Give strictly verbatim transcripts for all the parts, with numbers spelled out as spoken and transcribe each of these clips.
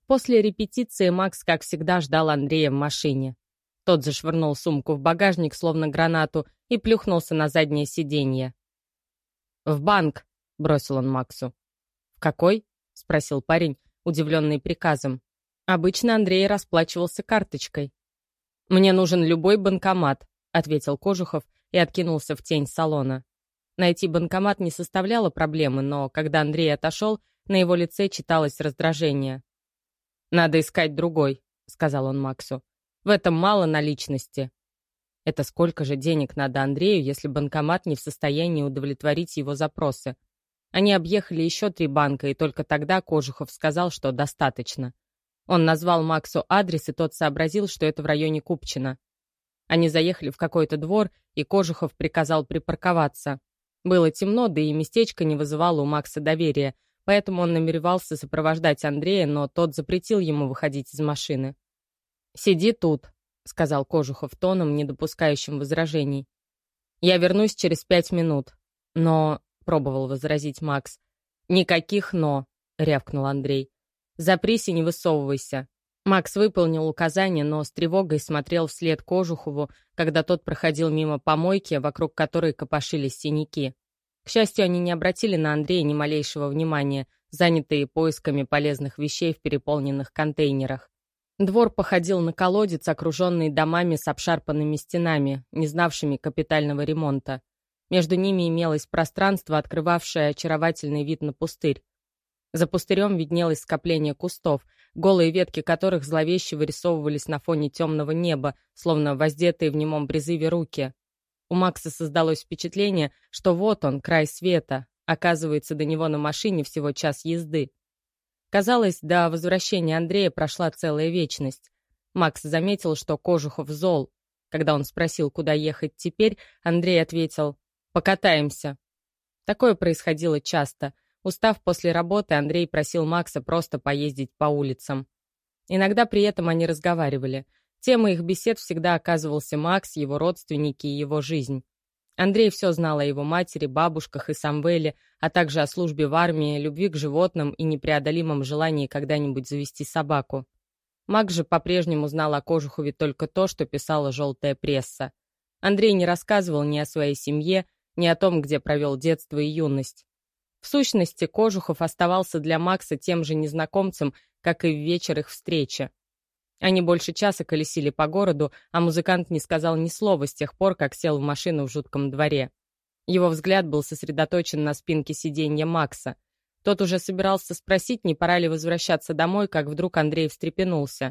После репетиции Макс, как всегда, ждал Андрея в машине. Тот зашвырнул сумку в багажник, словно гранату, и плюхнулся на заднее сиденье. «В банк!» — бросил он Максу. «В какой?» — спросил парень, удивленный приказом. Обычно Андрей расплачивался карточкой. «Мне нужен любой банкомат», — ответил Кожухов и откинулся в тень салона. Найти банкомат не составляло проблемы, но когда Андрей отошел, на его лице читалось раздражение. «Надо искать другой», — сказал он Максу. «В этом мало наличности». Это сколько же денег надо Андрею, если банкомат не в состоянии удовлетворить его запросы? Они объехали еще три банка, и только тогда Кожухов сказал, что достаточно. Он назвал Максу адрес, и тот сообразил, что это в районе Купчино. Они заехали в какой-то двор, и Кожухов приказал припарковаться. Было темно, да и местечко не вызывало у Макса доверия, поэтому он намеревался сопровождать Андрея, но тот запретил ему выходить из машины. «Сиди тут», — сказал Кожухов тоном, не допускающим возражений. «Я вернусь через пять минут». «Но...» — пробовал возразить Макс. «Никаких «но», — рявкнул Андрей. «Запрись и не высовывайся». Макс выполнил указание, но с тревогой смотрел вслед Кожухову, когда тот проходил мимо помойки, вокруг которой копошились синяки. К счастью, они не обратили на Андрея ни малейшего внимания, занятые поисками полезных вещей в переполненных контейнерах. Двор походил на колодец, окруженный домами с обшарпанными стенами, не знавшими капитального ремонта. Между ними имелось пространство, открывавшее очаровательный вид на пустырь. За пустырем виднелось скопление кустов, голые ветки которых зловеще вырисовывались на фоне темного неба, словно воздетые в немом призыве руки. У Макса создалось впечатление, что вот он, край света. Оказывается, до него на машине всего час езды. Казалось, до возвращения Андрея прошла целая вечность. Макс заметил, что Кожухов зол. Когда он спросил, куда ехать теперь, Андрей ответил: «Покатаемся». Такое происходило часто. Устав после работы, Андрей просил Макса просто поездить по улицам. Иногда при этом они разговаривали. Темой их бесед всегда оказывался Макс, его родственники и его жизнь. Андрей все знал о его матери, бабушках и Самвеле, а также о службе в армии, любви к животным и непреодолимом желании когда-нибудь завести собаку. Макс же по-прежнему знал о Кожухове только то, что писала желтая пресса. Андрей не рассказывал ни о своей семье, ни о том, где провел детство и юность. В сущности, Кожухов оставался для Макса тем же незнакомцем, как и в вечер их встречи. Они больше часа колесили по городу, а музыкант не сказал ни слова с тех пор, как сел в машину в жутком дворе. Его взгляд был сосредоточен на спинке сиденья Макса. Тот уже собирался спросить, не пора ли возвращаться домой, как вдруг Андрей встрепенулся.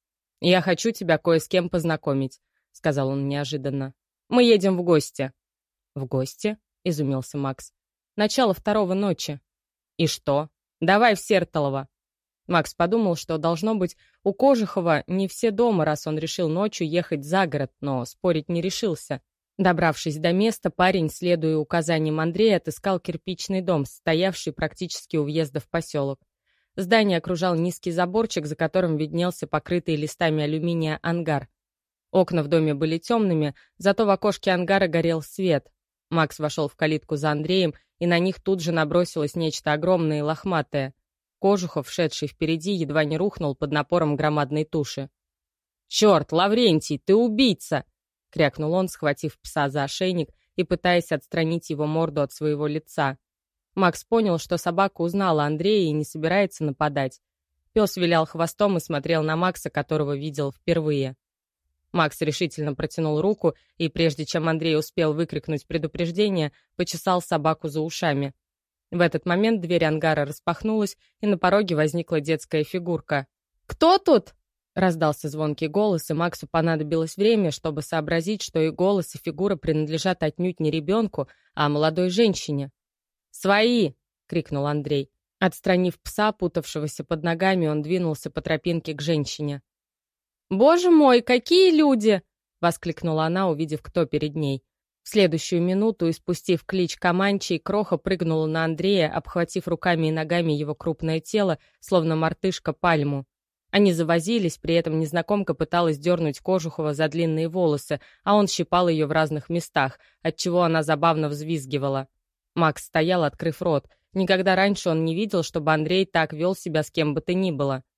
«Я хочу тебя кое с кем познакомить», — сказал он неожиданно. «Мы едем в гости». «В гости?» — изумился Макс. «Начало второго ночи». «И что? Давай в Сертолово». Макс подумал, что, должно быть, у Кожухова не все дома, раз он решил ночью ехать за город, но спорить не решился. Добравшись до места, парень, следуя указаниям Андрея, отыскал кирпичный дом, стоявший практически у въезда в поселок. Здание окружал низкий заборчик, за которым виднелся покрытый листами алюминия ангар. Окна в доме были темными, зато в окошке ангара горел свет. Макс вошел в калитку за Андреем, и на них тут же набросилось нечто огромное и лохматое. Кожухов, шедший впереди, едва не рухнул под напором громадной туши. «Черт, Лаврентий, ты убийца!» — крякнул он, схватив пса за ошейник и пытаясь отстранить его морду от своего лица. Макс понял, что собака узнала Андрея и не собирается нападать. Пес вилял хвостом и смотрел на Макса, которого видел впервые. Макс решительно протянул руку, и прежде чем Андрей успел выкрикнуть предупреждение, почесал собаку за ушами. В этот момент дверь ангара распахнулась, и на пороге возникла детская фигурка. «Кто тут?» — раздался звонкий голос, и Максу понадобилось время, чтобы сообразить, что и голос, и фигура принадлежат отнюдь не ребенку, а молодой женщине. «Свои!» — крикнул Андрей. Отстранив пса, путавшегося под ногами, он двинулся по тропинке к женщине. «Боже мой, какие люди!» — воскликнула она, увидев, кто перед ней. В следующую минуту, испустив клич Команчей, Кроха прыгнула на Андрея, обхватив руками и ногами его крупное тело, словно мартышка пальму. Они завозились, при этом незнакомка пыталась дернуть Кожухова за длинные волосы, а он щипал ее в разных местах, отчего она забавно взвизгивала. Макс стоял, открыв рот. Никогда раньше он не видел, чтобы Андрей так вел себя с кем бы то ни было.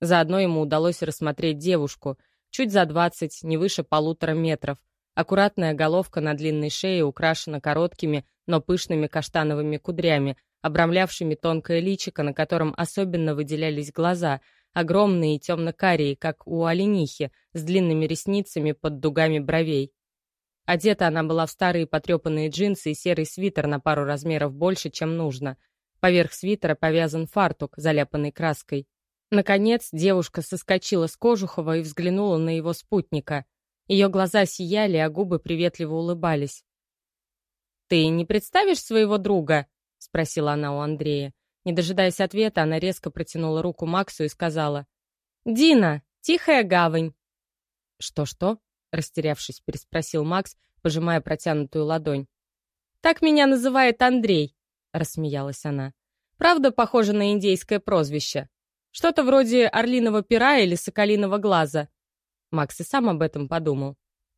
Заодно ему удалось рассмотреть девушку, чуть за двадцать, не выше полутора метров. Аккуратная головка на длинной шее украшена короткими, но пышными каштановыми кудрями, обрамлявшими тонкое личико, на котором особенно выделялись глаза, огромные и темно-карие, как у оленихи, с длинными ресницами под дугами бровей. Одета она была в старые потрепанные джинсы и серый свитер на пару размеров больше, чем нужно. Поверх свитера повязан фартук, заляпанный краской. Наконец, девушка соскочила с Кожухова и взглянула на его спутника. Ее глаза сияли, а губы приветливо улыбались. «Ты не представишь своего друга?» — спросила она у Андрея. Не дожидаясь ответа, она резко протянула руку Максу и сказала: «Дина, Тихая Гавань». «Что-что?» — растерявшись, переспросил Макс, пожимая протянутую ладонь. «Так меня называет Андрей», — рассмеялась она. «Правда, похоже на индейское прозвище? Что-то вроде орлиного пера или соколиного глаза». Макс и сам об этом подумал.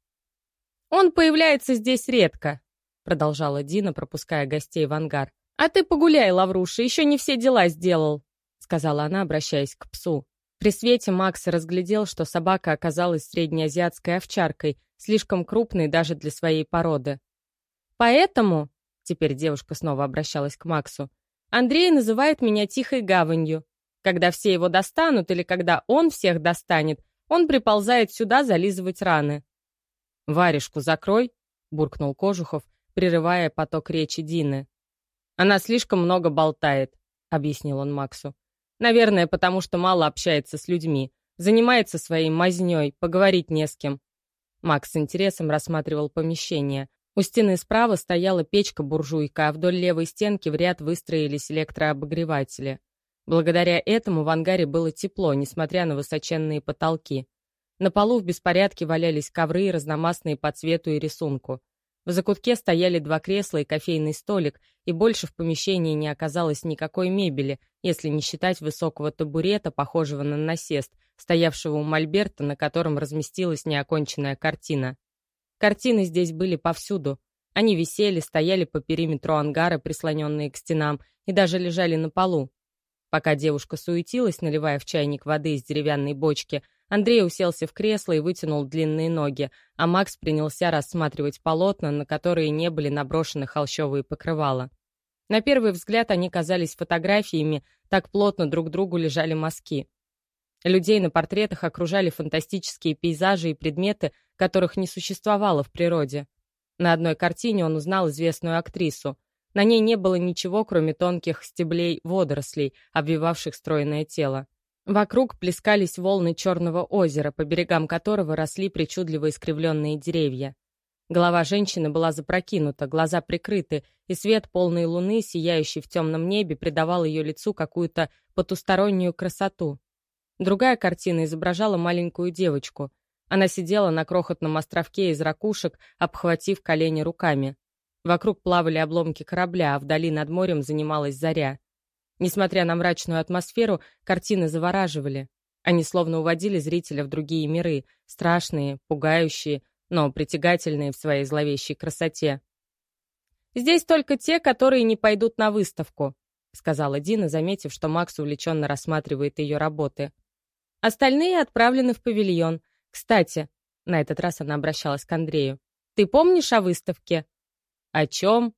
«Он появляется здесь редко», — продолжала Дина, пропуская гостей в ангар. «А ты погуляй, Лавруша, еще не все дела сделал», — сказала она, обращаясь к псу. При свете Макс разглядел, что собака оказалась среднеазиатской овчаркой, слишком крупной даже для своей породы. «Поэтому», — теперь девушка снова обращалась к Максу, «Андрей называет меня Тихой Гаванью. Когда все его достанут или когда он всех достанет, он приползает сюда зализывать раны». «Варежку закрой», — буркнул Кожухов, прерывая поток речи Дины. «Она слишком много болтает», — объяснил он Максу. «Наверное, потому что мало общается с людьми, занимается своей мазнёй, поговорить не с кем». Макс с интересом рассматривал помещение. У стены справа стояла печка-буржуйка, а вдоль левой стенки в ряд выстроились электрообогреватели. Благодаря этому в ангаре было тепло, несмотря на высоченные потолки. На полу в беспорядке валялись ковры, разномастные по цвету и рисунку. В закутке стояли два кресла и кофейный столик, и больше в помещении не оказалось никакой мебели, если не считать высокого табурета, похожего на насест, стоявшего у мольберта, на котором разместилась неоконченная картина. Картины здесь были повсюду. Они висели, стояли по периметру ангара, прислоненные к стенам, и даже лежали на полу. Пока девушка суетилась, наливая в чайник воды из деревянной бочки, Андрей уселся в кресло и вытянул длинные ноги, а Макс принялся рассматривать полотна, на которые не были наброшены холщовые покрывала. На первый взгляд они казались фотографиями, так плотно друг к другу лежали мазки. Людей на портретах окружали фантастические пейзажи и предметы, которых не существовало в природе. На одной картине он узнал известную актрису. На ней не было ничего, кроме тонких стеблей водорослей, обвивавших стройное тело. Вокруг плескались волны Черного озера, по берегам которого росли причудливо искривленные деревья. Голова женщины была запрокинута, глаза прикрыты, и свет полной луны, сияющий в темном небе, придавал ее лицу какую-то потустороннюю красоту. Другая картина изображала маленькую девочку. Она сидела на крохотном островке из ракушек, обхватив колени руками. Вокруг плавали обломки корабля, а вдали над морем занималась заря. Несмотря на мрачную атмосферу, картины завораживали. Они словно уводили зрителя в другие миры, страшные, пугающие, но притягательные в своей зловещей красоте. «Здесь только те, которые не пойдут на выставку», — сказала Дина, заметив, что Макс увлеченно рассматривает ее работы. «Остальные отправлены в павильон. Кстати», — на этот раз она обращалась к Андрею, «ты помнишь о выставке?» «О чем?»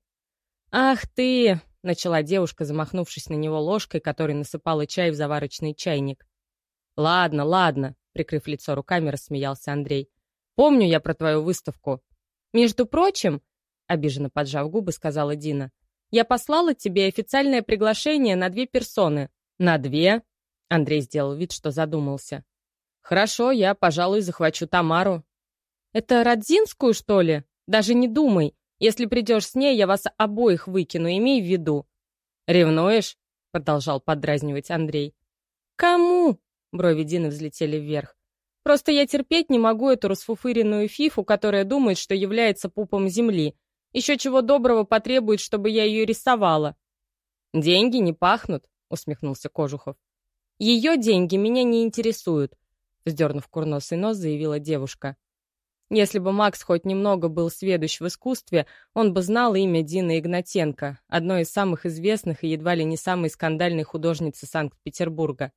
«Ах ты!» — начала девушка, замахнувшись на него ложкой, которой насыпала чай в заварочный чайник. «Ладно, ладно», — прикрыв лицо руками, рассмеялся Андрей. «Помню я про твою выставку». «Между прочим», — обиженно поджав губы, сказала Дина, «я послала тебе официальное приглашение на две персоны». «На две?» — Андрей сделал вид, что задумался. «Хорошо, я, пожалуй, захвачу Тамару». «Это Радзинскую, что ли? Даже не думай. Если придешь с ней, я вас обоих выкину, имей в виду». «Ревнуешь?» — продолжал поддразнивать Андрей. «Кому?» — брови Дины взлетели вверх. «Просто я терпеть не могу эту расфуфыренную фифу, которая думает, что является пупом земли. Еще чего доброго потребует, чтобы я ее рисовала». «Деньги не пахнут», — усмехнулся Кожухов. «Ее деньги меня не интересуют», — вздернув курносый нос, заявила девушка. Если бы Макс хоть немного был сведущ в искусстве, он бы знал имя Дины Игнатенко, одной из самых известных и едва ли не самой скандальной художницы Санкт-Петербурга.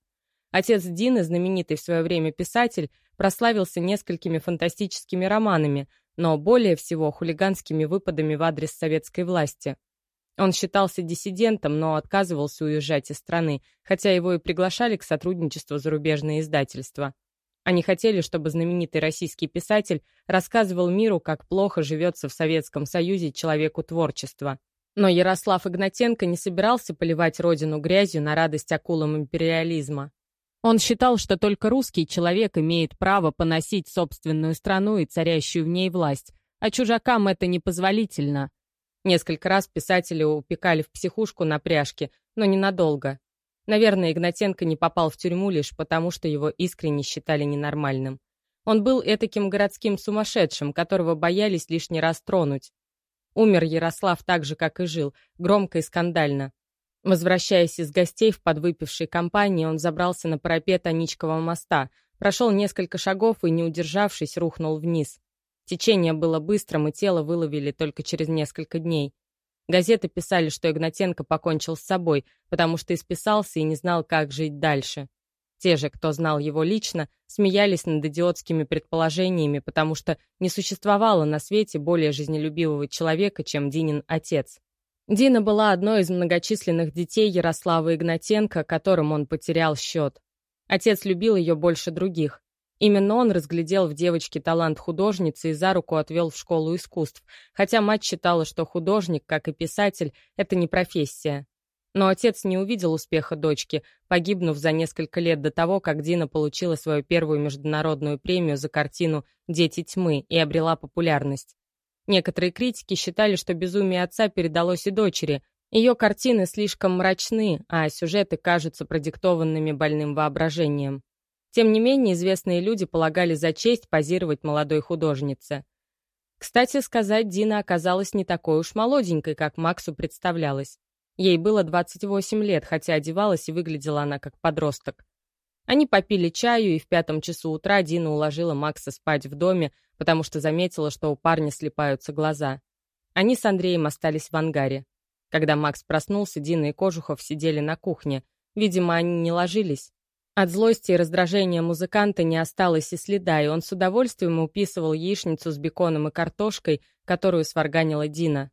Отец Дины, знаменитый в свое время писатель, прославился несколькими фантастическими романами, но более всего хулиганскими выпадами в адрес советской власти. Он считался диссидентом, но отказывался уезжать из страны, хотя его и приглашали к сотрудничеству зарубежные издательства. Они хотели, чтобы знаменитый российский писатель рассказывал миру, как плохо живется в Советском Союзе человеку творчества. Но Ярослав Игнатенко не собирался поливать родину грязью на радость акулам империализма. Он считал, что только русский человек имеет право поносить собственную страну и царящую в ней власть, а чужакам это непозволительно. Несколько раз писателя упекали в психушку на пряжке, но ненадолго. Наверное, Игнатенко не попал в тюрьму лишь потому, что его искренне считали ненормальным. Он был этаким городским сумасшедшим, которого боялись лишний раз тронуть. Умер Ярослав так же, как и жил, громко и скандально. Возвращаясь из гостей в подвыпившей компании, он забрался на парапет Аничкова моста, прошел несколько шагов и, не удержавшись, рухнул вниз. Течение было быстрым, и тело выловили только через несколько дней. Газеты писали, что Игнатенко покончил с собой, потому что исписался и не знал, как жить дальше. Те же, кто знал его лично, смеялись над идиотскими предположениями, потому что не существовало на свете более жизнелюбивого человека, чем Динин отец. Дина была одной из многочисленных детей Ярослава Игнатенко, которым он потерял счет. Отец любил ее больше других. Именно он разглядел в девочке талант художницы и за руку отвел в школу искусств, хотя мать считала, что художник, как и писатель, это не профессия. Но отец не увидел успеха дочки, погибнув за несколько лет до того, как Дина получила свою первую международную премию за картину «Дети тьмы» и обрела популярность. Некоторые критики считали, что безумие отца передалось и дочери. Ее картины слишком мрачны, а сюжеты кажутся продиктованными больным воображением. Тем не менее, известные люди полагали за честь позировать молодой художнице. Кстати сказать, Дина оказалась не такой уж молоденькой, как Максу представлялось. Ей было двадцать восемь лет, хотя одевалась и выглядела она как подросток. Они попили чаю, и в пятом часу утра Дина уложила Макса спать в доме, потому что заметила, что у парня слипаются глаза. Они с Андреем остались в ангаре. Когда Макс проснулся, Дина и Кожухов сидели на кухне. Видимо, они не ложились. От злости и раздражения музыканта не осталось и следа, и он с удовольствием уписывал яичницу с беконом и картошкой, которую сварганила Дина.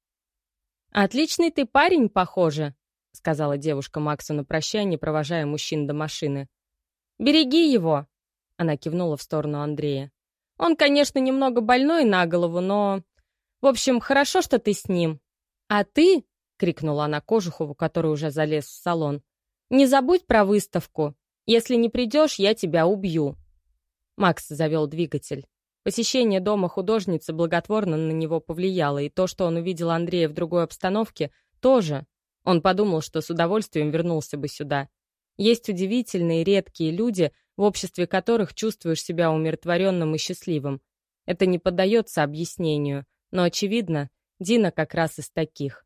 «Отличный ты парень, похоже», — сказала девушка Максу на прощание, провожая мужчин до машины. «Береги его», — она кивнула в сторону Андрея. «Он, конечно, немного больной на голову, но... В общем, хорошо, что ты с ним. А ты, — крикнула она Кожухову, который уже залез в салон, — не забудь про выставку. Если не придешь, я тебя убью». Макс завел двигатель. Посещение дома художницы благотворно на него повлияло, и то, что он увидел Андрея в другой обстановке, тоже. Он подумал, что с удовольствием вернулся бы сюда. Есть удивительные, редкие люди, в обществе которых чувствуешь себя умиротворенным и счастливым. Это не поддается объяснению, но, очевидно, Дина как раз из таких.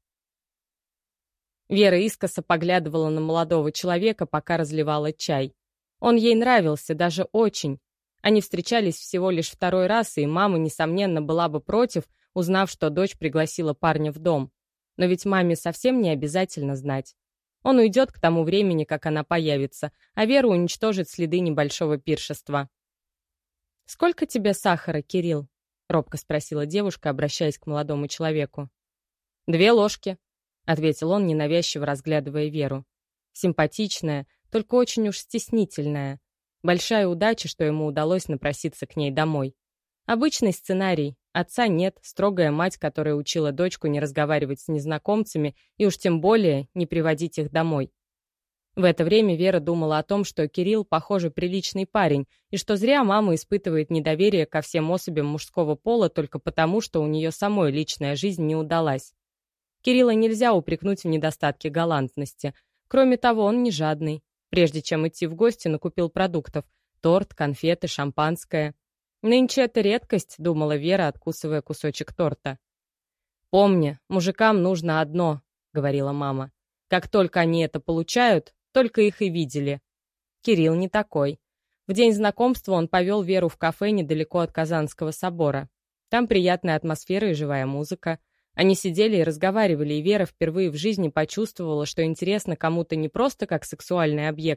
Вера искоса поглядывала на молодого человека, пока разливала чай. Он ей нравился, даже очень. Они встречались всего лишь второй раз, и мама, несомненно, была бы против, узнав, что дочь пригласила парня в дом. Но ведь маме совсем не обязательно знать. Он уйдет к тому времени, как она появится, а Вера уничтожит следы небольшого пиршества. «Сколько тебе сахара, Кирилл?» — робко спросила девушка, обращаясь к молодому человеку. «Две ложки», — ответил он, ненавязчиво разглядывая Веру. Симпатичная, только очень уж стеснительная. Большая удача, что ему удалось напроситься к ней домой. Обычный сценарий. Отца нет, строгая мать, которая учила дочку не разговаривать с незнакомцами и уж тем более не приводить их домой. В это время Вера думала о том, что Кирилл, похоже, приличный парень, и что зря мама испытывает недоверие ко всем особям мужского пола только потому, что у нее самой личная жизнь не удалась. Кирилла нельзя упрекнуть в недостатке галантности. Кроме того, он не жадный. Прежде чем идти в гости, накупил продуктов. Торт, конфеты, шампанское. «Нынче это редкость», — думала Вера, откусывая кусочек торта. «Помни, мужикам нужно одно», — говорила мама. «Как только они это получают, только их и видели». Кирилл не такой. В день знакомства он повел Веру в кафе недалеко от Казанского собора. Там приятная атмосфера и живая музыка. Они сидели и разговаривали, и Вера впервые в жизни почувствовала, что интересно кому-то не просто как сексуальный объект,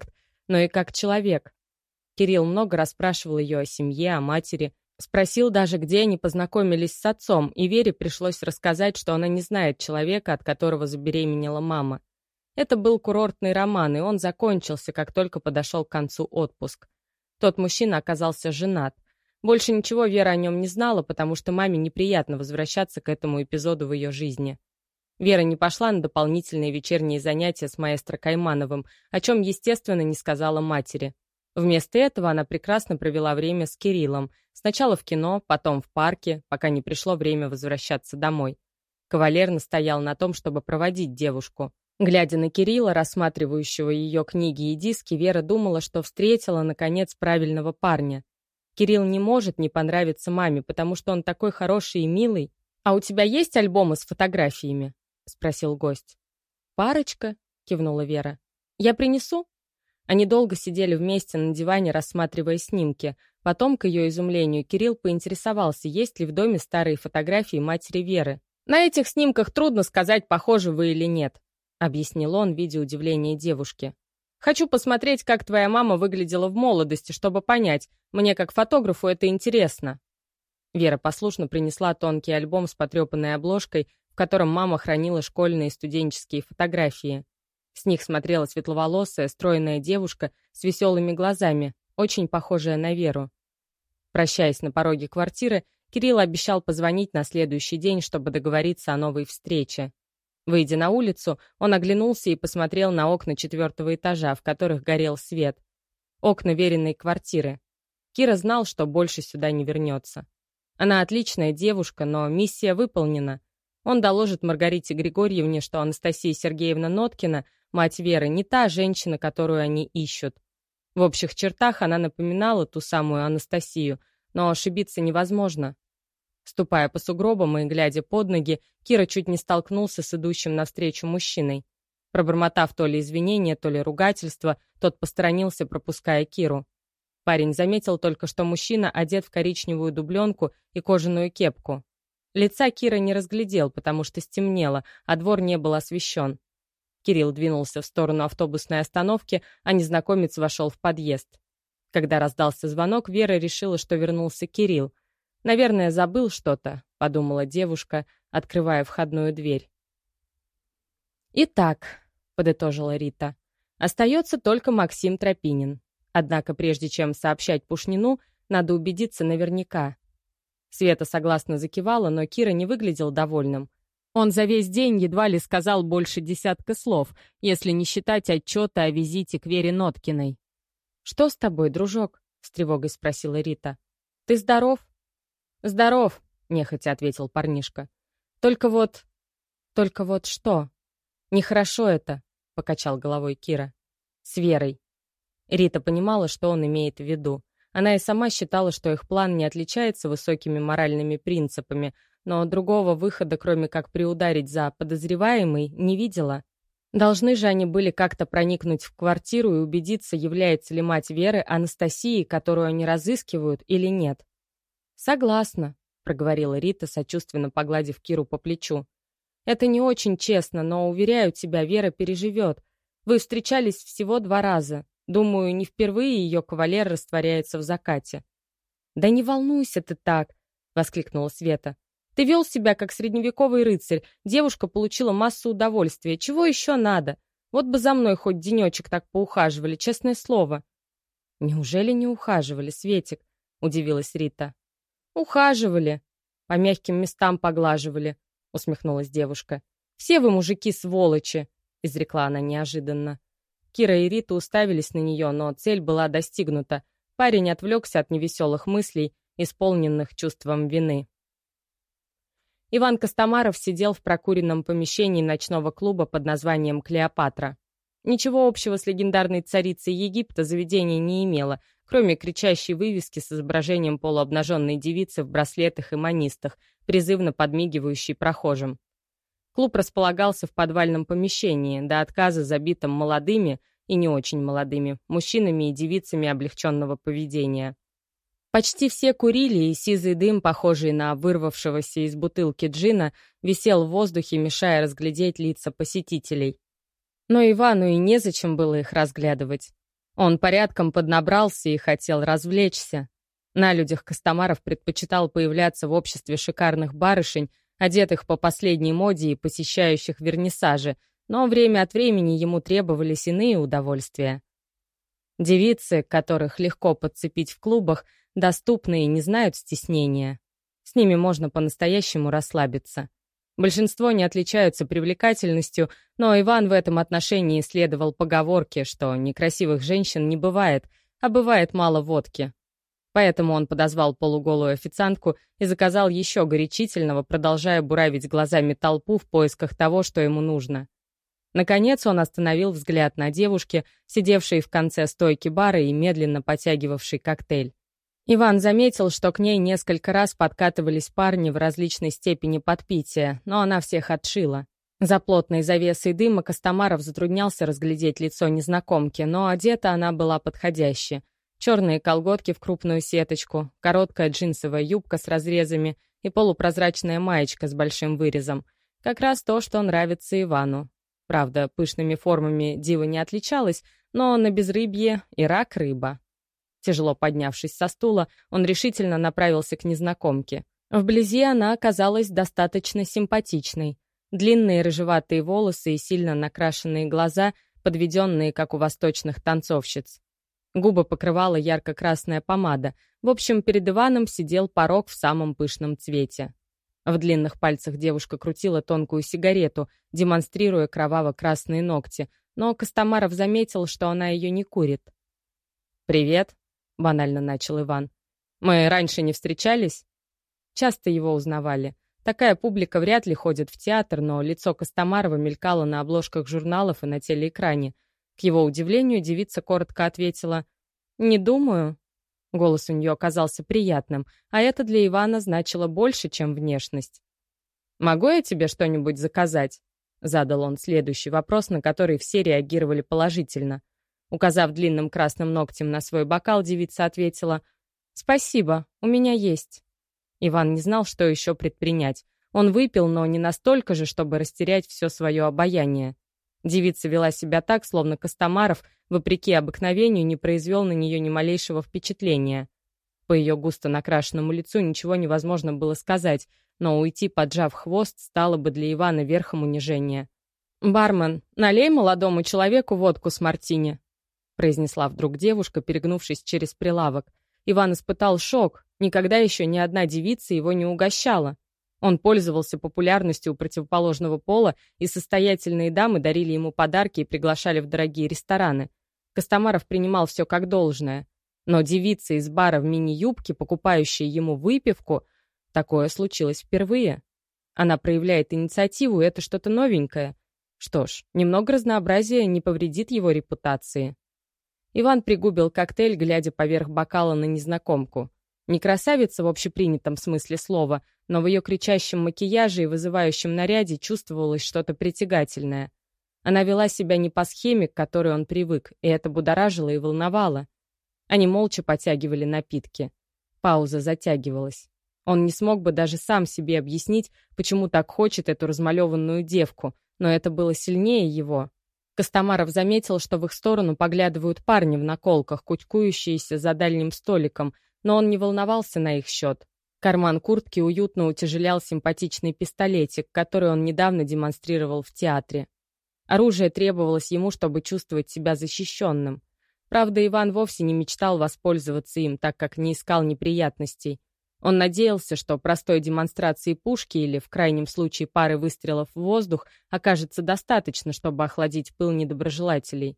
но и как человек. Кирилл много расспрашивал ее о семье, о матери, спросил даже, где они познакомились с отцом, и Вере пришлось рассказать, что она не знает человека, от которого забеременела мама. Это был курортный роман, и он закончился, как только подошел к концу отпуск. Тот мужчина оказался женат. Больше ничего Вера о нем не знала, потому что маме неприятно возвращаться к этому эпизоду в ее жизни. Вера не пошла на дополнительные вечерние занятия с маэстро Каймановым, о чем, естественно, не сказала матери. Вместо этого она прекрасно провела время с Кириллом. Сначала в кино, потом в парке, пока не пришло время возвращаться домой. Кавалер настоял на том, чтобы проводить девушку. Глядя на Кирилла, рассматривающего ее книги и диски, Вера думала, что встретила, наконец, правильного парня. Кирилл не может не понравиться маме, потому что он такой хороший и милый. «А у тебя есть альбомы с фотографиями?» — спросил гость. «Парочка», — кивнула Вера. «Я принесу?» Они долго сидели вместе на диване, рассматривая снимки. Потом, к ее изумлению, Кирилл поинтересовался, есть ли в доме старые фотографии матери Веры. «На этих снимках трудно сказать, похожи вы или нет», — объяснил он, видя удивление девушки. «Хочу посмотреть, как твоя мама выглядела в молодости, чтобы понять. Мне, как фотографу, это интересно». Вера послушно принесла тонкий альбом с потрепанной обложкой, в котором мама хранила школьные и студенческие фотографии. С них смотрела светловолосая, стройная девушка с веселыми глазами, очень похожая на Веру. Прощаясь на пороге квартиры, Кирилл обещал позвонить на следующий день, чтобы договориться о новой встрече. Выйдя на улицу, он оглянулся и посмотрел на окна четвертого этажа, в которых горел свет. Окна Вериной квартиры. Кира знал, что больше сюда не вернется. Она отличная девушка, но миссия выполнена. Он доложит Маргарите Григорьевне, что Анастасия Сергеевна Ноткина, мать Веры, не та женщина, которую они ищут. В общих чертах она напоминала ту самую Анастасию, но ошибиться невозможно. Ступая по сугробам и глядя под ноги, Кира чуть не столкнулся с идущим навстречу мужчиной. Пробормотав то ли извинения, то ли ругательство, тот посторонился, пропуская Киру. Парень заметил только, что мужчина одет в коричневую дубленку и кожаную кепку. Лица Кира не разглядел, потому что стемнело, а двор не был освещен. Кирилл двинулся в сторону автобусной остановки, а незнакомец вошел в подъезд. Когда раздался звонок, Вера решила, что вернулся Кирилл. «Наверное, забыл что-то», — подумала девушка, открывая входную дверь. «Итак», — подытожила Рита, — «остается только Максим Тропинин. Однако, прежде чем сообщать Пушнину, надо убедиться наверняка». Света согласно закивала, но Кира не выглядел довольным. Он за весь день едва ли сказал больше десятка слов, если не считать отчета о визите к Вере Ноткиной. «Что с тобой, дружок?» — с тревогой спросила Рита. «Ты здоров?» «Здоров», — нехотя ответил парнишка. «Только вот...» «Только вот что?» «Нехорошо это», — покачал головой Кира. «С Верой». Рита понимала, что он имеет в виду. Она и сама считала, что их план не отличается высокими моральными принципами, но другого выхода, кроме как приударить за подозреваемый, не видела. Должны же они были как-то проникнуть в квартиру и убедиться, является ли мать Веры Анастасией, которую они разыскивают, или нет. «Согласна», — проговорила Рита, сочувственно погладив Киру по плечу. «Это не очень честно, но, уверяю тебя, Вера переживет. Вы встречались всего два раза. Думаю, не впервые ее кавалер растворяется в закате». «Да не волнуйся ты так», — воскликнула Света. «Ты вел себя как средневековый рыцарь. Девушка получила массу удовольствия. Чего еще надо? Вот бы за мной хоть денечек так поухаживали, честное слово». «Неужели не ухаживали, Светик?» — удивилась Рита. «Ухаживали. По мягким местам поглаживали», — усмехнулась девушка. «Все вы, мужики, сволочи», — изрекла она неожиданно. Кира и Рита уставились на нее, но цель была достигнута. Парень отвлекся от невеселых мыслей, исполненных чувством вины. Иван Костомаров сидел в прокуренном помещении ночного клуба под названием «Клеопатра». Ничего общего с легендарной царицей Египта заведение не имело, кроме кричащей вывески с изображением полуобнаженной девицы в браслетах и манистах, призывно подмигивающей прохожим. Клуб располагался в подвальном помещении, до отказа забитым молодыми и не очень молодыми мужчинами и девицами облегченного поведения. Почти все курили, и сизый дым, похожий на вырвавшегося из бутылки джина, висел в воздухе, мешая разглядеть лица посетителей. Но Ивану и незачем было их разглядывать. Он порядком поднабрался и хотел развлечься. На людях Костомаров предпочитал появляться в обществе шикарных барышень, одетых по последней моде и посещающих вернисажи, но время от времени ему требовались иные удовольствия. Девицы, которых легко подцепить в клубах, доступны и не знают стеснения. С ними можно по-настоящему расслабиться. Большинство не отличаются привлекательностью, но Иван в этом отношении следовал поговорке, что некрасивых женщин не бывает, а бывает мало водки. Поэтому он подозвал полуголую официантку и заказал еще горячительного, продолжая буравить глазами толпу в поисках того, что ему нужно. Наконец он остановил взгляд на девушке, сидевшей в конце стойки бара и медленно потягивавшей коктейль. Иван заметил, что к ней несколько раз подкатывались парни в различной степени подпития, но она всех отшила. За плотной завесой дыма Костомаров затруднялся разглядеть лицо незнакомки, но одета она была подходяще. Черные колготки в крупную сеточку, короткая джинсовая юбка с разрезами и полупрозрачная маечка с большим вырезом. Как раз то, что нравится Ивану. Правда, пышными формами дива не отличалась, но на безрыбье и рак рыба. Тяжело поднявшись со стула, он решительно направился к незнакомке. Вблизи она оказалась достаточно симпатичной. Длинные рыжеватые волосы и сильно накрашенные глаза, подведенные, как у восточных танцовщиц. Губы покрывала ярко-красная помада. В общем, перед Иваном сидел порок в самом пышном цвете. В длинных пальцах девушка крутила тонкую сигарету, демонстрируя кроваво-красные ногти, но Костомаров заметил, что она ее не курит. «Привет», — банально начал Иван. «Мы раньше не встречались?» Часто его узнавали. Такая публика вряд ли ходит в театр, но лицо Костомарова мелькало на обложках журналов и на телеэкране. К его удивлению, девица коротко ответила: «Не думаю». Голос у нее оказался приятным, а это для Ивана значило больше, чем внешность. «Могу я тебе что-нибудь заказать?» Задал он следующий вопрос, на который все реагировали положительно. Указав длинным красным ногтем на свой бокал, девица ответила: «Спасибо, у меня есть». Иван не знал, что еще предпринять. Он выпил, но не настолько же, чтобы растерять все свое обаяние. Девица вела себя так, словно Костомаров, вопреки обыкновению, не произвел на нее ни малейшего впечатления. По ее густо накрашенному лицу ничего невозможно было сказать, но уйти, поджав хвост, стало бы для Ивана верхом унижения. «Бармен, налей молодому человеку водку с мартини», произнесла вдруг девушка, перегнувшись через прилавок. Иван испытал шок. Никогда еще ни одна девица его не угощала. Он пользовался популярностью у противоположного пола, и состоятельные дамы дарили ему подарки и приглашали в дорогие рестораны. Костомаров принимал все как должное. Но девица из бара в мини-юбке, покупающая ему выпивку, такое случилось впервые. Она проявляет инициативу, и это что-то новенькое. Что ж, немного разнообразия не повредит его репутации. Иван пригубил коктейль, глядя поверх бокала на незнакомку. Не красавица в общепринятом смысле слова, но в ее кричащем макияже и вызывающем наряде чувствовалось что-то притягательное. Она вела себя не по схеме, к которой он привык, и это будоражило и волновало. Они молча потягивали напитки. Пауза затягивалась. Он не смог бы даже сам себе объяснить, почему так хочет эту размалеванную девку, но это было сильнее его. Костомаров заметил, что в их сторону поглядывают парни в наколках, кучкующиеся за дальним столиком, но он не волновался на их счет. Карман куртки уютно утяжелял симпатичный пистолетик, который он недавно демонстрировал в театре. Оружие требовалось ему, чтобы чувствовать себя защищенным. Правда, Иван вовсе не мечтал воспользоваться им, так как не искал неприятностей. Он надеялся, что простой демонстрации пушки или, в крайнем случае, пары выстрелов в воздух окажется достаточно, чтобы охладить пыл недоброжелателей.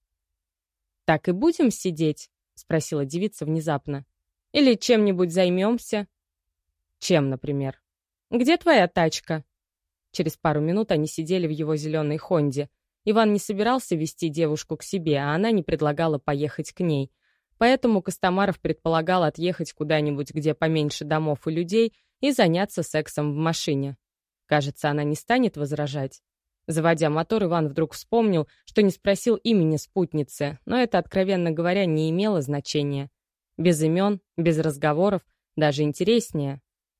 «Так и будем сидеть?» — спросила девица внезапно. «Или чем-нибудь займемся?» «Чем, например?» «Где твоя тачка?» Через пару минут они сидели в его зеленой «Хонде». Иван не собирался вести девушку к себе, а она не предлагала поехать к ней. Поэтому Костомаров предполагал отъехать куда-нибудь, где поменьше домов и людей, и заняться сексом в машине. Кажется, она не станет возражать. Заводя мотор, Иван вдруг вспомнил, что не спросил имени спутницы, но это, откровенно говоря, не имело значения. Без имен, без разговоров, даже интереснее.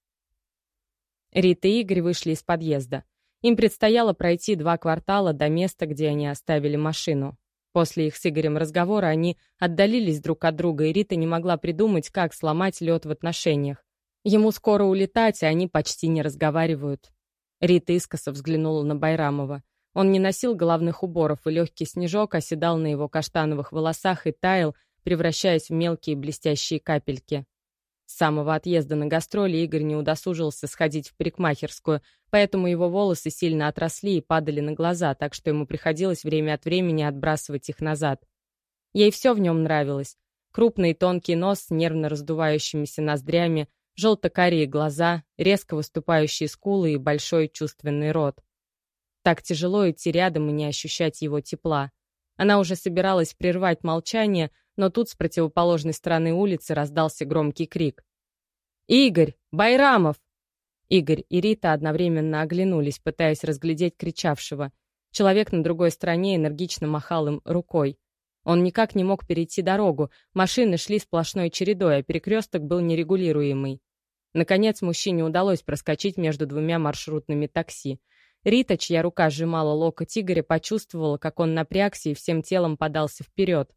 Рита и Игорь вышли из подъезда. Им предстояло пройти два квартала до места, где они оставили машину. После их с Игорем разговора они отдалились друг от друга, и Рита не могла придумать, как сломать лед в отношениях. Ему скоро улетать, а они почти не разговаривают. Рита искоса взглянула на Байрамова. Он не носил головных уборов, и легкий снежок оседал на его каштановых волосах и таял, превращаясь в мелкие блестящие капельки. С самого отъезда на гастроли Игорь не удосужился сходить в парикмахерскую, поэтому его волосы сильно отросли и падали на глаза, так что ему приходилось время от времени отбрасывать их назад. Ей все в нем нравилось. Крупный и тонкий нос с нервно раздувающимися ноздрями, желто-карие глаза, резко выступающие скулы и большой чувственный рот. Так тяжело идти рядом и не ощущать его тепла. Она уже собиралась прервать молчание, но тут с противоположной стороны улицы раздался громкий крик. «Игорь! Байрамов!» Игорь и Рита одновременно оглянулись, пытаясь разглядеть кричавшего. Человек на другой стороне энергично махал им рукой. Он никак не мог перейти дорогу, машины шли сплошной чередой, а перекресток был нерегулируемый. Наконец мужчине удалось проскочить между двумя маршрутными такси. Рита, чья рука сжимала локоть Игоря, почувствовала, как он напрягся и всем телом подался вперед.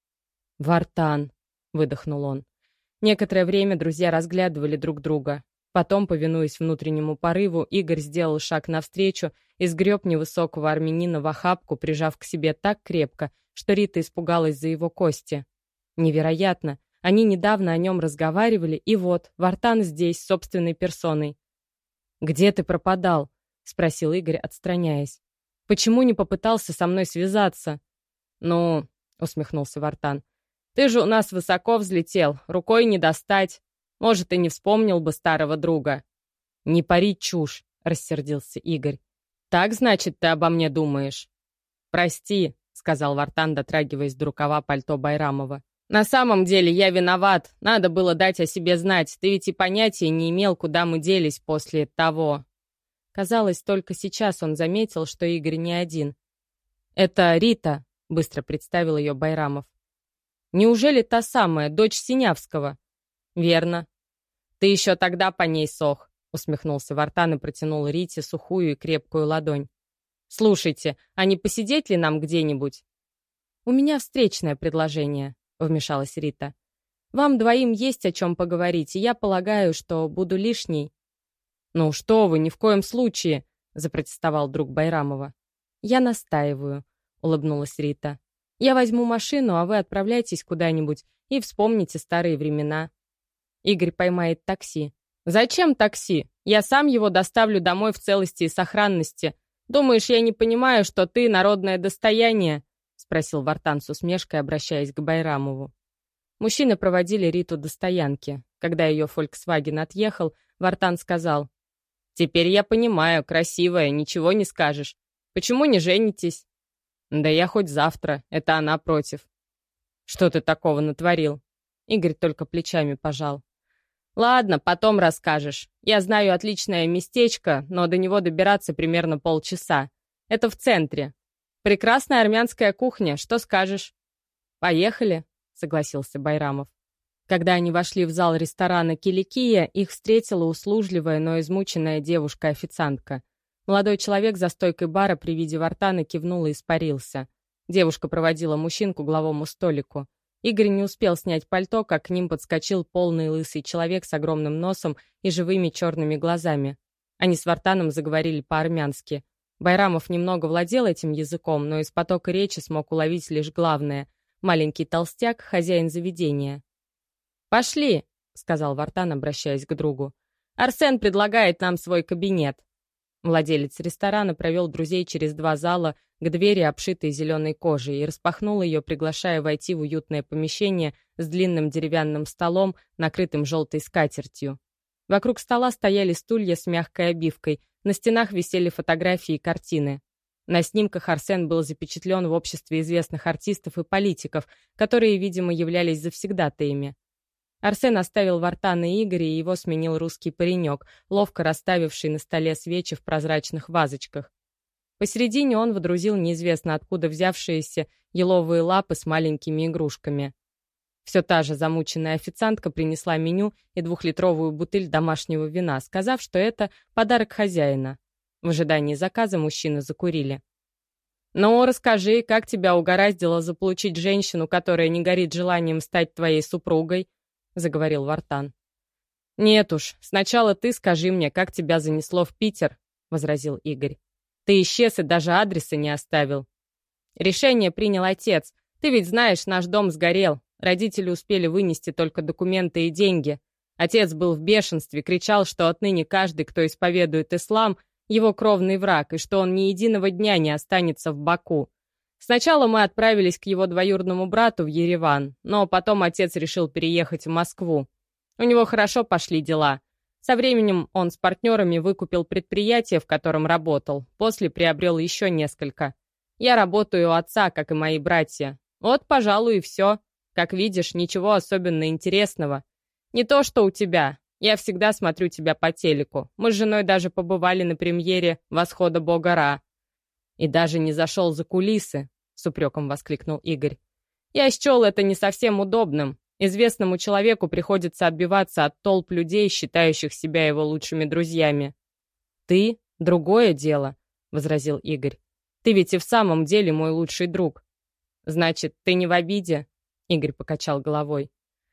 «Вартан!» — выдохнул он. Некоторое время друзья разглядывали друг друга. Потом, повинуясь внутреннему порыву, Игорь сделал шаг навстречу и сгреб невысокого армянина в охапку, прижав к себе так крепко, что Рита испугалась за его кости. Невероятно! Они недавно о нем разговаривали, и вот, Вартан здесь, собственной персоной. «Где ты пропадал?» — спросил Игорь, отстраняясь. «Почему не попытался со мной связаться?» «Ну...» — усмехнулся Вартан. «Ты же у нас высоко взлетел, рукой не достать. Может, и не вспомнил бы старого друга». «Не пари чушь», — рассердился Игорь. «Так, значит, ты обо мне думаешь?» «Прости», — сказал Вартан, дотрагиваясь до рукава пальто Байрамова. «На самом деле я виноват. Надо было дать о себе знать. Ты ведь и понятия не имел, куда мы делись после того». Казалось, только сейчас он заметил, что Игорь не один. «Это Рита», — быстро представил ее Байрамов. «Неужели та самая, дочь Синявского?» «Верно». «Ты еще тогда по ней сох», — усмехнулся Вартан и протянул Рите сухую и крепкую ладонь. «Слушайте, а не посидеть ли нам где-нибудь?» «У меня встречное предложение», — вмешалась Рита. «Вам двоим есть о чем поговорить, и я полагаю, что буду лишней». «Ну что вы, ни в коем случае», — запротестовал друг Байрамова. «Я настаиваю», — улыбнулась Рита. «Я возьму машину, а вы отправляйтесь куда-нибудь и вспомните старые времена». Игорь поймает такси. «Зачем такси? Я сам его доставлю домой в целости и сохранности. Думаешь, я не понимаю, что ты народное достояние?» — спросил Вартан с усмешкой, обращаясь к Байрамову. Мужчины проводили Риту до стоянки. Когда ее «Фольксваген» отъехал, Вартан сказал: «Теперь я понимаю, красивая, ничего не скажешь. Почему не женитесь?» «Да я хоть завтра, это она против». «Что ты такого натворил?» Игорь только плечами пожал. «Ладно, потом расскажешь. Я знаю отличное местечко, но до него добираться примерно полчаса. Это в центре. Прекрасная армянская кухня, что скажешь?» «Поехали», — согласился Байрамов. Когда они вошли в зал ресторана «Киликия», их встретила услужливая, но измученная девушка-официантка. Молодой человек за стойкой бара при виде Вартана кивнул и испарился. Девушка проводила мужчин к угловому столику. Игорь не успел снять пальто, как к ним подскочил полный лысый человек с огромным носом и живыми черными глазами. Они с Вартаном заговорили по-армянски. Байрамов немного владел этим языком, но из потока речи смог уловить лишь главное. Маленький толстяк — хозяин заведения. «Пошли», — сказал Вартан, обращаясь к другу. «Арсен предлагает нам свой кабинет». Владелец ресторана провел друзей через два зала к двери, обшитой зеленой кожей, и распахнул ее, приглашая войти в уютное помещение с длинным деревянным столом, накрытым желтой скатертью. Вокруг стола стояли стулья с мягкой обивкой, на стенах висели фотографии и картины. На снимках Арсен был запечатлен в обществе известных артистов и политиков, которые, видимо, являлись завсегдатаями. Арсен оставил Вартана и Игоря, и его сменил русский паренек, ловко расставивший на столе свечи в прозрачных вазочках. Посередине он водрузил неизвестно откуда взявшиеся еловые лапы с маленькими игрушками. Все та же замученная официантка принесла меню и двухлитровую бутыль домашнего вина, сказав, что это подарок хозяина. В ожидании заказа мужчины закурили. «Ну, расскажи, как тебя угораздило заполучить женщину, которая не горит желанием стать твоей супругой?» — заговорил Вартан. «Нет уж, сначала ты скажи мне, как тебя занесло в Питер», — возразил Игорь. «Ты исчез и даже адреса не оставил». «Решение принял отец. Ты ведь знаешь, наш дом сгорел. Родители успели вынести только документы и деньги. Отец был в бешенстве, кричал, что отныне каждый, кто исповедует ислам, его кровный враг, и что он ни единого дня не останется в Баку. Сначала мы отправились к его двоюродному брату в Ереван, но потом отец решил переехать в Москву. У него хорошо пошли дела. Со временем он с партнерами выкупил предприятие, в котором работал, после приобрел еще несколько. Я работаю у отца, как и мои братья. Вот, пожалуй, и все. Как видишь, ничего особенно интересного. Не то, что у тебя. Я всегда смотрю тебя по телеку. Мы с женой даже побывали на премьере «Восхода бога Ра». «И даже не зашел за кулисы», — с упреком воскликнул Игорь. «Я счел это не совсем удобным. Известному человеку приходится отбиваться от толп людей, считающих себя его лучшими друзьями». «Ты — другое дело», — возразил Игорь. «Ты ведь и в самом деле мой лучший друг». «Значит, ты не в обиде?» — Игорь покачал головой.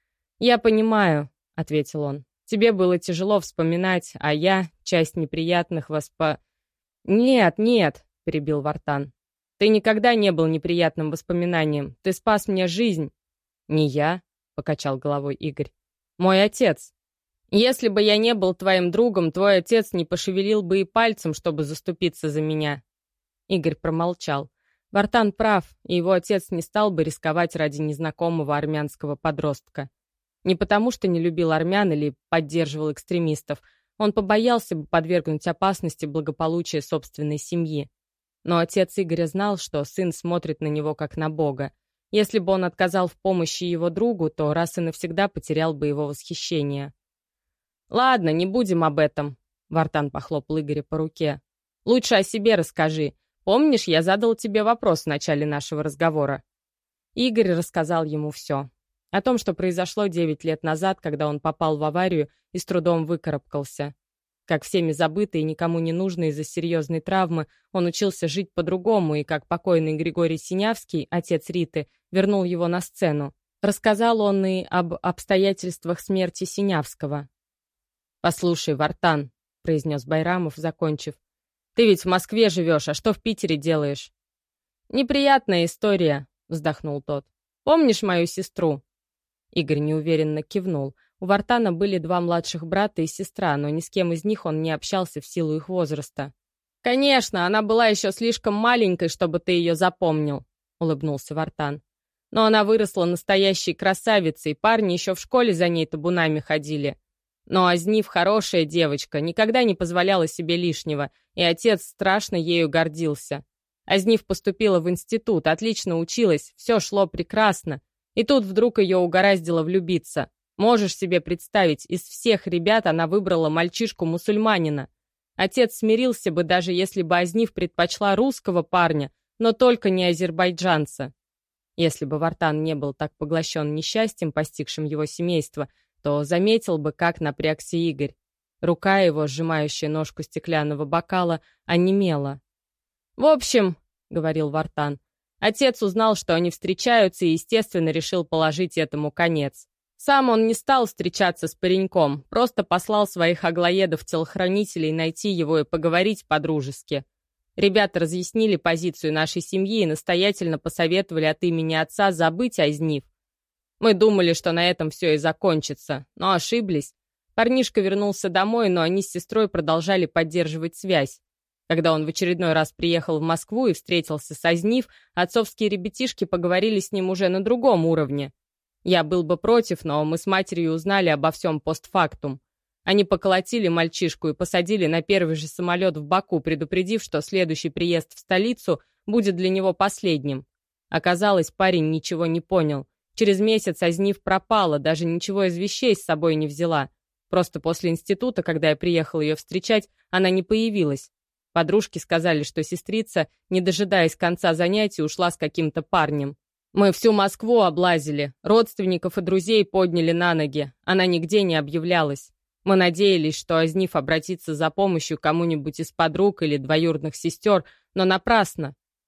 «Я понимаю», — ответил он. «Тебе было тяжело вспоминать, а я — часть неприятных воспо...» «Нет, нет», — перебил Вартан. «Ты никогда не был неприятным воспоминанием. Ты спас мне жизнь». «Не я», — покачал головой Игорь. «Мой отец. Если бы я не был твоим другом, твой отец не пошевелил бы и пальцем, чтобы заступиться за меня». Игорь промолчал. Вартан прав, и его отец не стал бы рисковать ради незнакомого армянского подростка. Не потому, что не любил армян или поддерживал экстремистов. Он побоялся бы подвергнуть опасности благополучие собственной семьи. Но отец Игоря знал, что сын смотрит на него как на Бога. Если бы он отказал в помощи его другу, то раз и навсегда потерял бы его восхищение. «Ладно, не будем об этом», — Вартан похлопал Игоря по руке. «Лучше о себе расскажи. Помнишь, я задал тебе вопрос в начале нашего разговора?» Игорь рассказал ему все. О том, что произошло девять лет назад, когда он попал в аварию и с трудом выкарабкался. Как всеми забытый и никому не нужный из-за серьезной травмы, он учился жить по-другому, и как покойный Григорий Синявский, отец Риты, вернул его на сцену. Рассказал он и об обстоятельствах смерти Синявского. «Послушай, Вартан», — произнес Байрамов, закончив, «ты ведь в Москве живешь, а что в Питере делаешь?» «Неприятная история», — вздохнул тот. «Помнишь мою сестру?» Игорь неуверенно кивнул. У Вартана были два младших брата и сестра, но ни с кем из них он не общался в силу их возраста. «Конечно, она была еще слишком маленькой, чтобы ты ее запомнил», — улыбнулся Вартан. «Но она выросла настоящей красавицей, парни еще в школе за ней табунами ходили. Но Азнив хорошая девочка, никогда не позволяла себе лишнего, и отец страшно ею гордился. Азнив поступила в институт, отлично училась, все шло прекрасно. И тут вдруг ее угораздило влюбиться. Можешь себе представить, из всех ребят она выбрала мальчишку-мусульманина. Отец смирился бы, даже если бы Азнив предпочла русского парня, но только не азербайджанца. Если бы Вартан не был так поглощен несчастьем, постигшим его семейство, то заметил бы, как напрягся Игорь. Рука его, сжимающая ножку стеклянного бокала, онемела. «В общем», — говорил Вартан, — отец узнал, что они встречаются, и, естественно, решил положить этому конец. Сам он не стал встречаться с пареньком, просто послал своих аглоедов-телохранителей найти его и поговорить по-дружески. Ребята разъяснили позицию нашей семьи и настоятельно посоветовали от имени отца забыть Азнив. Мы думали, что на этом все и закончится, но ошиблись. Парнишка вернулся домой, но они с сестрой продолжали поддерживать связь. Когда он в очередной раз приехал в Москву и встретился с Азнив, отцовские ребятишки поговорили с ним уже на другом уровне. Я был бы против, но мы с матерью узнали обо всем постфактум. Они поколотили мальчишку и посадили на первый же самолет в Баку, предупредив, что следующий приезд в столицу будет для него последним. Оказалось, парень ничего не понял. Через месяц Азнив пропала, даже ничего из вещей с собой не взяла. Просто после института, когда я приехал ее встречать, она не появилась. Подружки сказали, что сестрица, не дожидаясь конца занятий, ушла с каким-то парнем. Мы всю Москву облазили, родственников и друзей подняли на ноги. Она нигде не объявлялась. Мы надеялись, что Азнив обратится за помощью кому-нибудь из подруг или двоюродных сестер, но напрасно.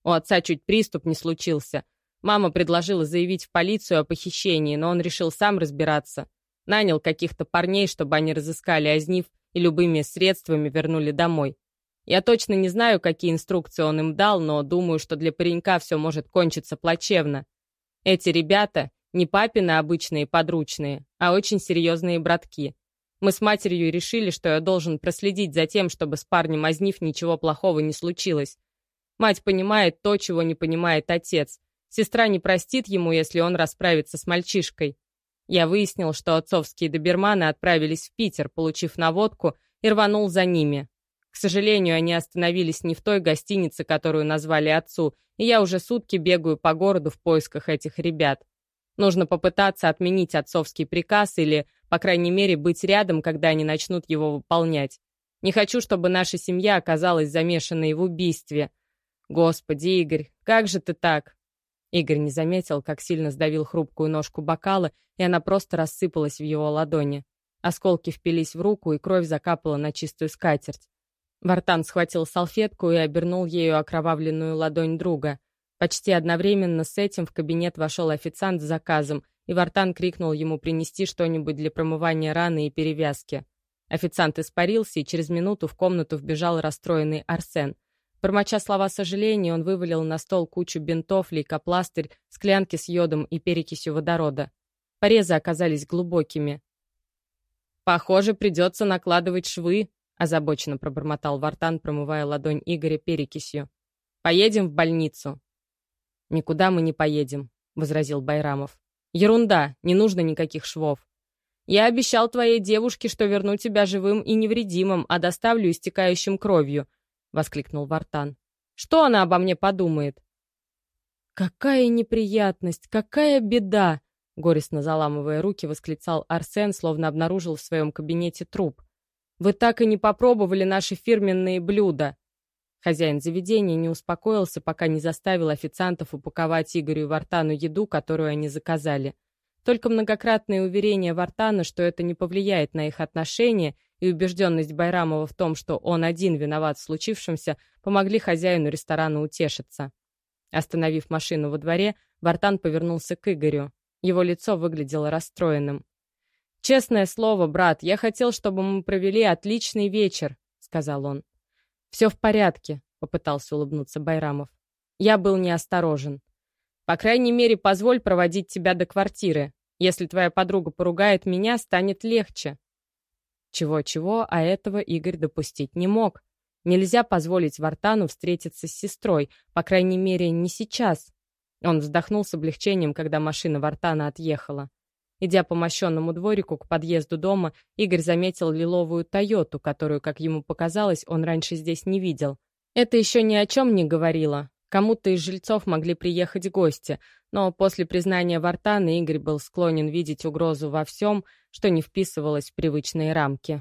У отца чуть приступ не случился. Мама предложила заявить в полицию о похищении, но он решил сам разбираться. Нанял каких-то парней, чтобы они разыскали Азниф и любыми средствами вернули домой. Я точно не знаю, какие инструкции он им дал, но думаю, что для паренька все может кончиться плачевно. Эти ребята не папины обычные подручные, а очень серьезные братки. Мы с матерью решили, что я должен проследить за тем, чтобы с парнем Азниф ничего плохого не случилось. Мать понимает то, чего не понимает отец. Сестра не простит ему, если он расправится с мальчишкой. Я выяснил, что отцовские доберманы отправились в Питер, получив наводку, и рванул за ними. К сожалению, они остановились не в той гостинице, которую назвали отцу, и я уже сутки бегаю по городу в поисках этих ребят. Нужно попытаться отменить отцовский приказ или, по крайней мере, быть рядом, когда они начнут его выполнять. Не хочу, чтобы наша семья оказалась замешанной в убийстве. Господи, Игорь, как же ты так? Игорь не заметил, как сильно сдавил хрупкую ножку бокала, и она просто рассыпалась в его ладони. Осколки впились в руку, и кровь закапала на чистую скатерть. Вартан схватил салфетку и обернул ею окровавленную ладонь друга. Почти одновременно с этим в кабинет вошел официант с заказом, и Вартан крикнул ему принести что-нибудь для промывания раны и перевязки. Официант испарился, и через минуту в комнату вбежал расстроенный Арсен. Бормоча слова сожаления, он вывалил на стол кучу бинтов, лейкопластырь, склянки с йодом и перекисью водорода. Порезы оказались глубокими. «Похоже, придется накладывать швы», — озабоченно пробормотал Вартан, промывая ладонь Игоря перекисью. «Поедем в больницу». «Никуда мы не поедем», — возразил Байрамов. «Ерунда, не нужно никаких швов. Я обещал твоей девушке, что верну тебя живым и невредимым, а доставлю истекающим кровью», — воскликнул Вартан. «Что она обо мне подумает?» «Какая неприятность, какая беда!» — горестно заламывая руки, восклицал Арсен, словно обнаружил в своем кабинете труп. «Вы так и не попробовали наши фирменные блюда!» Хозяин заведения не успокоился, пока не заставил официантов упаковать Игорю и Вартану еду, которую они заказали. Только многократные уверения Вартана, что это не повлияет на их отношения, и убежденность Байрамова в том, что он один виноват в случившемся, помогли хозяину ресторана утешиться. Остановив машину во дворе, Вартан повернулся к Игорю. Его лицо выглядело расстроенным. «Честное слово, брат, я хотел, чтобы мы провели отличный вечер», — сказал он. «Все в порядке», — попытался улыбнуться Байрамов. «Я был неосторожен. По крайней мере, позволь проводить тебя до квартиры. Если твоя подруга поругает меня, станет легче». Чего-чего, а этого Игорь допустить не мог. Нельзя позволить Вартану встретиться с сестрой, по крайней мере, не сейчас. Он вздохнул с облегчением, когда машина Вартана отъехала. Идя по мощенному дворику к подъезду дома, Игорь заметил лиловую «Тойоту», которую, как ему показалось, он раньше здесь не видел. Это еще ни о чем не говорило. Кому-то из жильцов могли приехать гости, но после признания Вартана Игорь был склонен видеть угрозу во всем, что не вписывалось в привычные рамки.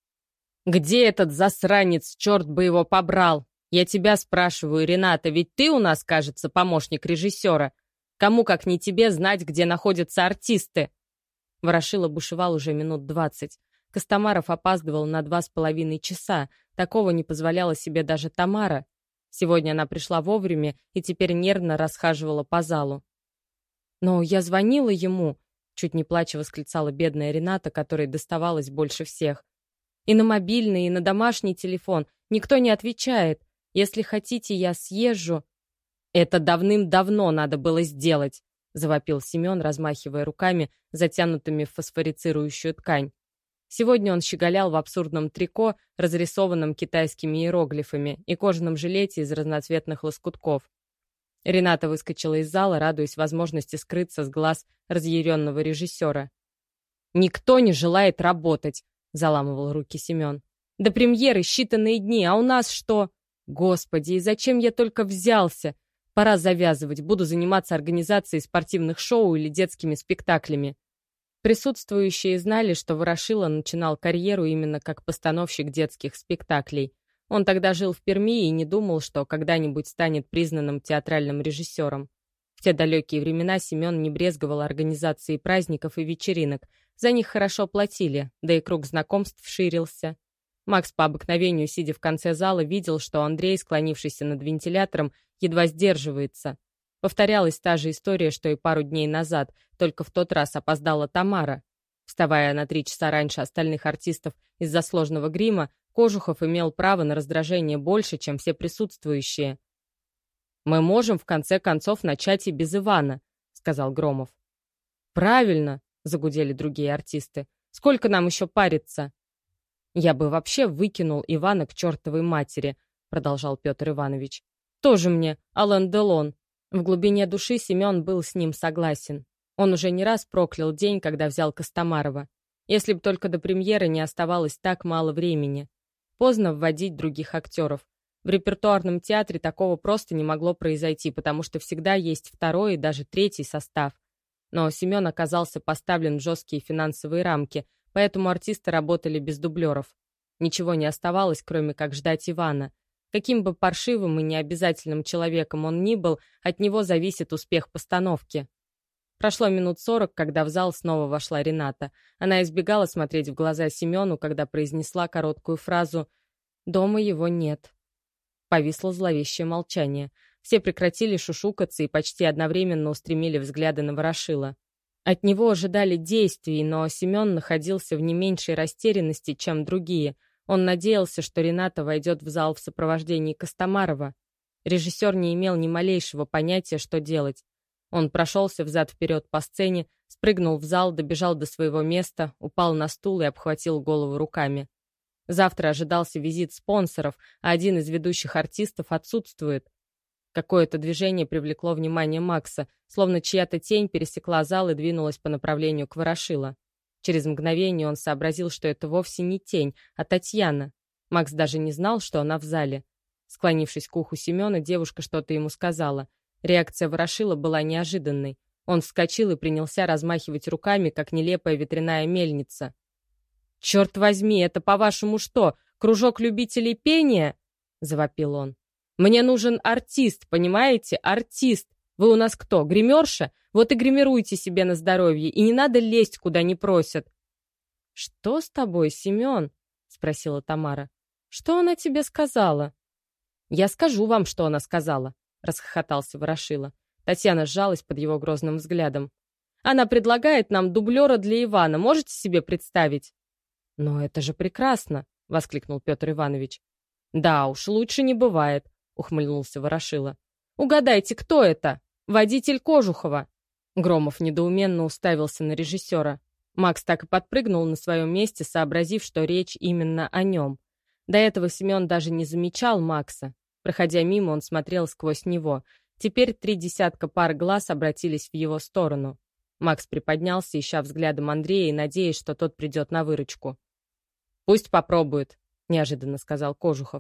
«Где этот засранец, черт бы его побрал? Я тебя спрашиваю, Рената, ведь ты у нас, кажется, помощник режиссера. Кому, как не тебе, знать, где находятся артисты?» Ворошило бушевал уже минут двадцать. Костомаров опаздывал на два с половиной часа. Такого не позволяла себе даже Тамара. Сегодня она пришла вовремя и теперь нервно расхаживала по залу. «Но я звонила ему», — чуть не плача восклицала бедная Рената, которой доставалось больше всех. «И на мобильный, и на домашний телефон. Никто не отвечает. Если хотите, я съезжу». «Это давным-давно надо было сделать», — завопил Семен, размахивая руками, затянутыми в фосфорицирующую ткань. Сегодня он щеголял в абсурдном трико, разрисованном китайскими иероглифами, и кожаном жилете из разноцветных лоскутков. Рената выскочила из зала, радуясь возможности скрыться с глаз разъяренного режиссера. «Никто не желает работать», — заламывал руки Семен. «До премьеры считанные дни, а у нас что? Господи, и зачем я только взялся? Пора завязывать, буду заниматься организацией спортивных шоу или детскими спектаклями». Присутствующие знали, что Ворошило начинал карьеру именно как постановщик детских спектаклей. Он тогда жил в Перми и не думал, что когда-нибудь станет признанным театральным режиссером. В те далекие времена Семен не брезговал организацией праздников и вечеринок. За них хорошо платили, да и круг знакомств ширился. Макс по обыкновению, сидя в конце зала, видел, что Андрей, склонившийся над вентилятором, едва сдерживается. Повторялась та же история, что и пару дней назад, только в тот раз опоздала Тамара. Вставая на три часа раньше остальных артистов из-за сложного грима, Кожухов имел право на раздражение больше, чем все присутствующие. «Мы можем, в конце концов, начать и без Ивана», — сказал Громов. «Правильно», — загудели другие артисты. «Сколько нам еще париться?» «Я бы вообще выкинул Ивана к чертовой матери», — продолжал Петр Иванович. «Тоже мне Ален Делон». В глубине души Семен был с ним согласен. Он уже не раз проклял день, когда взял Костомарова. Если б только до премьеры не оставалось так мало времени. Поздно вводить других актеров. В репертуарном театре такого просто не могло произойти, потому что всегда есть второй и даже третий состав. Но Семен оказался поставлен в жесткие финансовые рамки, поэтому артисты работали без дублеров. Ничего не оставалось, кроме как ждать Ивана. Каким бы паршивым и необязательным человеком он ни был, от него зависит успех постановки. Прошло минут сорок, когда в зал снова вошла Рената. Она избегала смотреть в глаза Семену, когда произнесла короткую фразу «Дома его нет». Повисло зловещее молчание. Все прекратили шушукаться и почти одновременно устремили взгляды на Ворошила. От него ожидали действий, но Семен находился в не меньшей растерянности, чем другие. Он надеялся, что Рената войдет в зал в сопровождении Костомарова. Режиссер не имел ни малейшего понятия, что делать. Он прошелся взад-вперед по сцене, спрыгнул в зал, добежал до своего места, упал на стул и обхватил голову руками. Завтра ожидался визит спонсоров, а один из ведущих артистов отсутствует. Какое-то движение привлекло внимание Макса, словно чья-то тень пересекла зал и двинулась по направлению к Ворошило. Через мгновение он сообразил, что это вовсе не тень, а Татьяна. Макс даже не знал, что она в зале. Склонившись к уху Семена, девушка что-то ему сказала. Реакция Ворошила была неожиданной. Он вскочил и принялся размахивать руками, как нелепая ветряная мельница. «Черт возьми, это, по-вашему, что, кружок любителей пения?» — завопил он. «Мне нужен артист, понимаете? Артист! Вы у нас кто, гримерша? Вот и гримируйте себе на здоровье, и не надо лезть, куда не просят». «Что с тобой, Семен?» — спросила Тамара. «Что она тебе сказала?» «Я скажу вам, что она сказала», — расхохотался Ворошило. Татьяна сжалась под его грозным взглядом. «Она предлагает нам дублера для Ивана, можете себе представить?» «Но это же прекрасно!» — воскликнул Петр Иванович. «Да уж, лучше не бывает», — ухмыльнулся Ворошило. «Угадайте, кто это? Водитель Кожухова!» Громов недоуменно уставился на режиссера. Макс так и подпрыгнул на своем месте, сообразив, что речь именно о нем. До этого Семен даже не замечал Макса. Проходя мимо, он смотрел сквозь него. Теперь три десятка пар глаз обратились в его сторону. Макс приподнялся, ища взглядом Андрея и надеясь, что тот придет на выручку. «Пусть попробует», — неожиданно сказал Кожухов.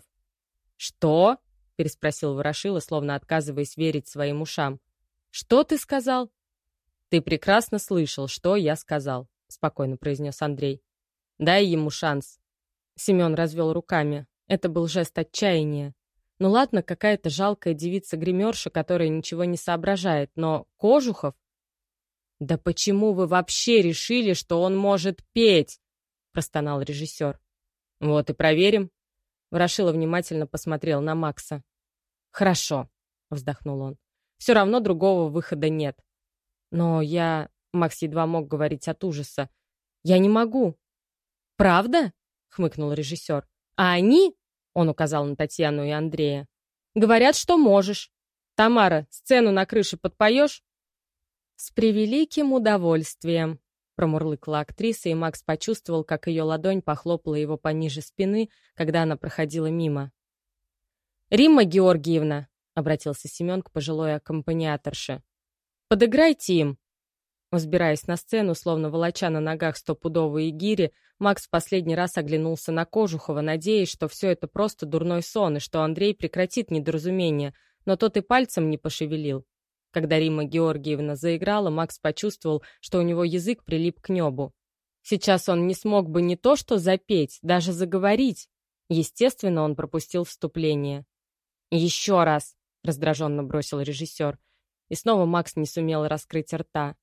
«Что?» — переспросил Ворошило, словно отказываясь верить своим ушам. «Что ты сказал?» «Ты прекрасно слышал, что я сказал», — спокойно произнес Андрей. «Дай ему шанс». Семен развел руками. Это был жест отчаяния. Ну ладно, какая-то жалкая девица-гримерша, которая ничего не соображает, но Кожухов... «Да почему вы вообще решили, что он может петь?» — простонал режиссер. «Вот и проверим». Ворошило внимательно посмотрел на Макса. «Хорошо», — вздохнул он. «Все равно другого выхода нет». «Но я...» — Макс едва мог говорить от ужаса. «Я не могу». «Правда?» — хмыкнул режиссер. «А они...» — он указал на Татьяну и Андрея. «Говорят, что можешь. Тамара, сцену на крыше подпоешь?» «С превеликим удовольствием», — промурлыкала актриса, и Макс почувствовал, как ее ладонь похлопала его пониже спины, когда она проходила мимо. «Римма Георгиевна», — обратился Семен к пожилой аккомпаниаторше, — «подыграйте им». Взбираясь на сцену, словно волоча на ногах стопудовые гири, Макс в последний раз оглянулся на Кожухова, надеясь, что все это просто дурной сон, и что Андрей прекратит недоразумение, но тот и пальцем не пошевелил. Когда Римма Георгиевна заиграла, Макс почувствовал, что у него язык прилип к небу. Сейчас он не смог бы не то что запеть, даже заговорить. Естественно, он пропустил вступление. «Еще раз!» — раздраженно бросил режиссер. И снова Макс не сумел раскрыть рта.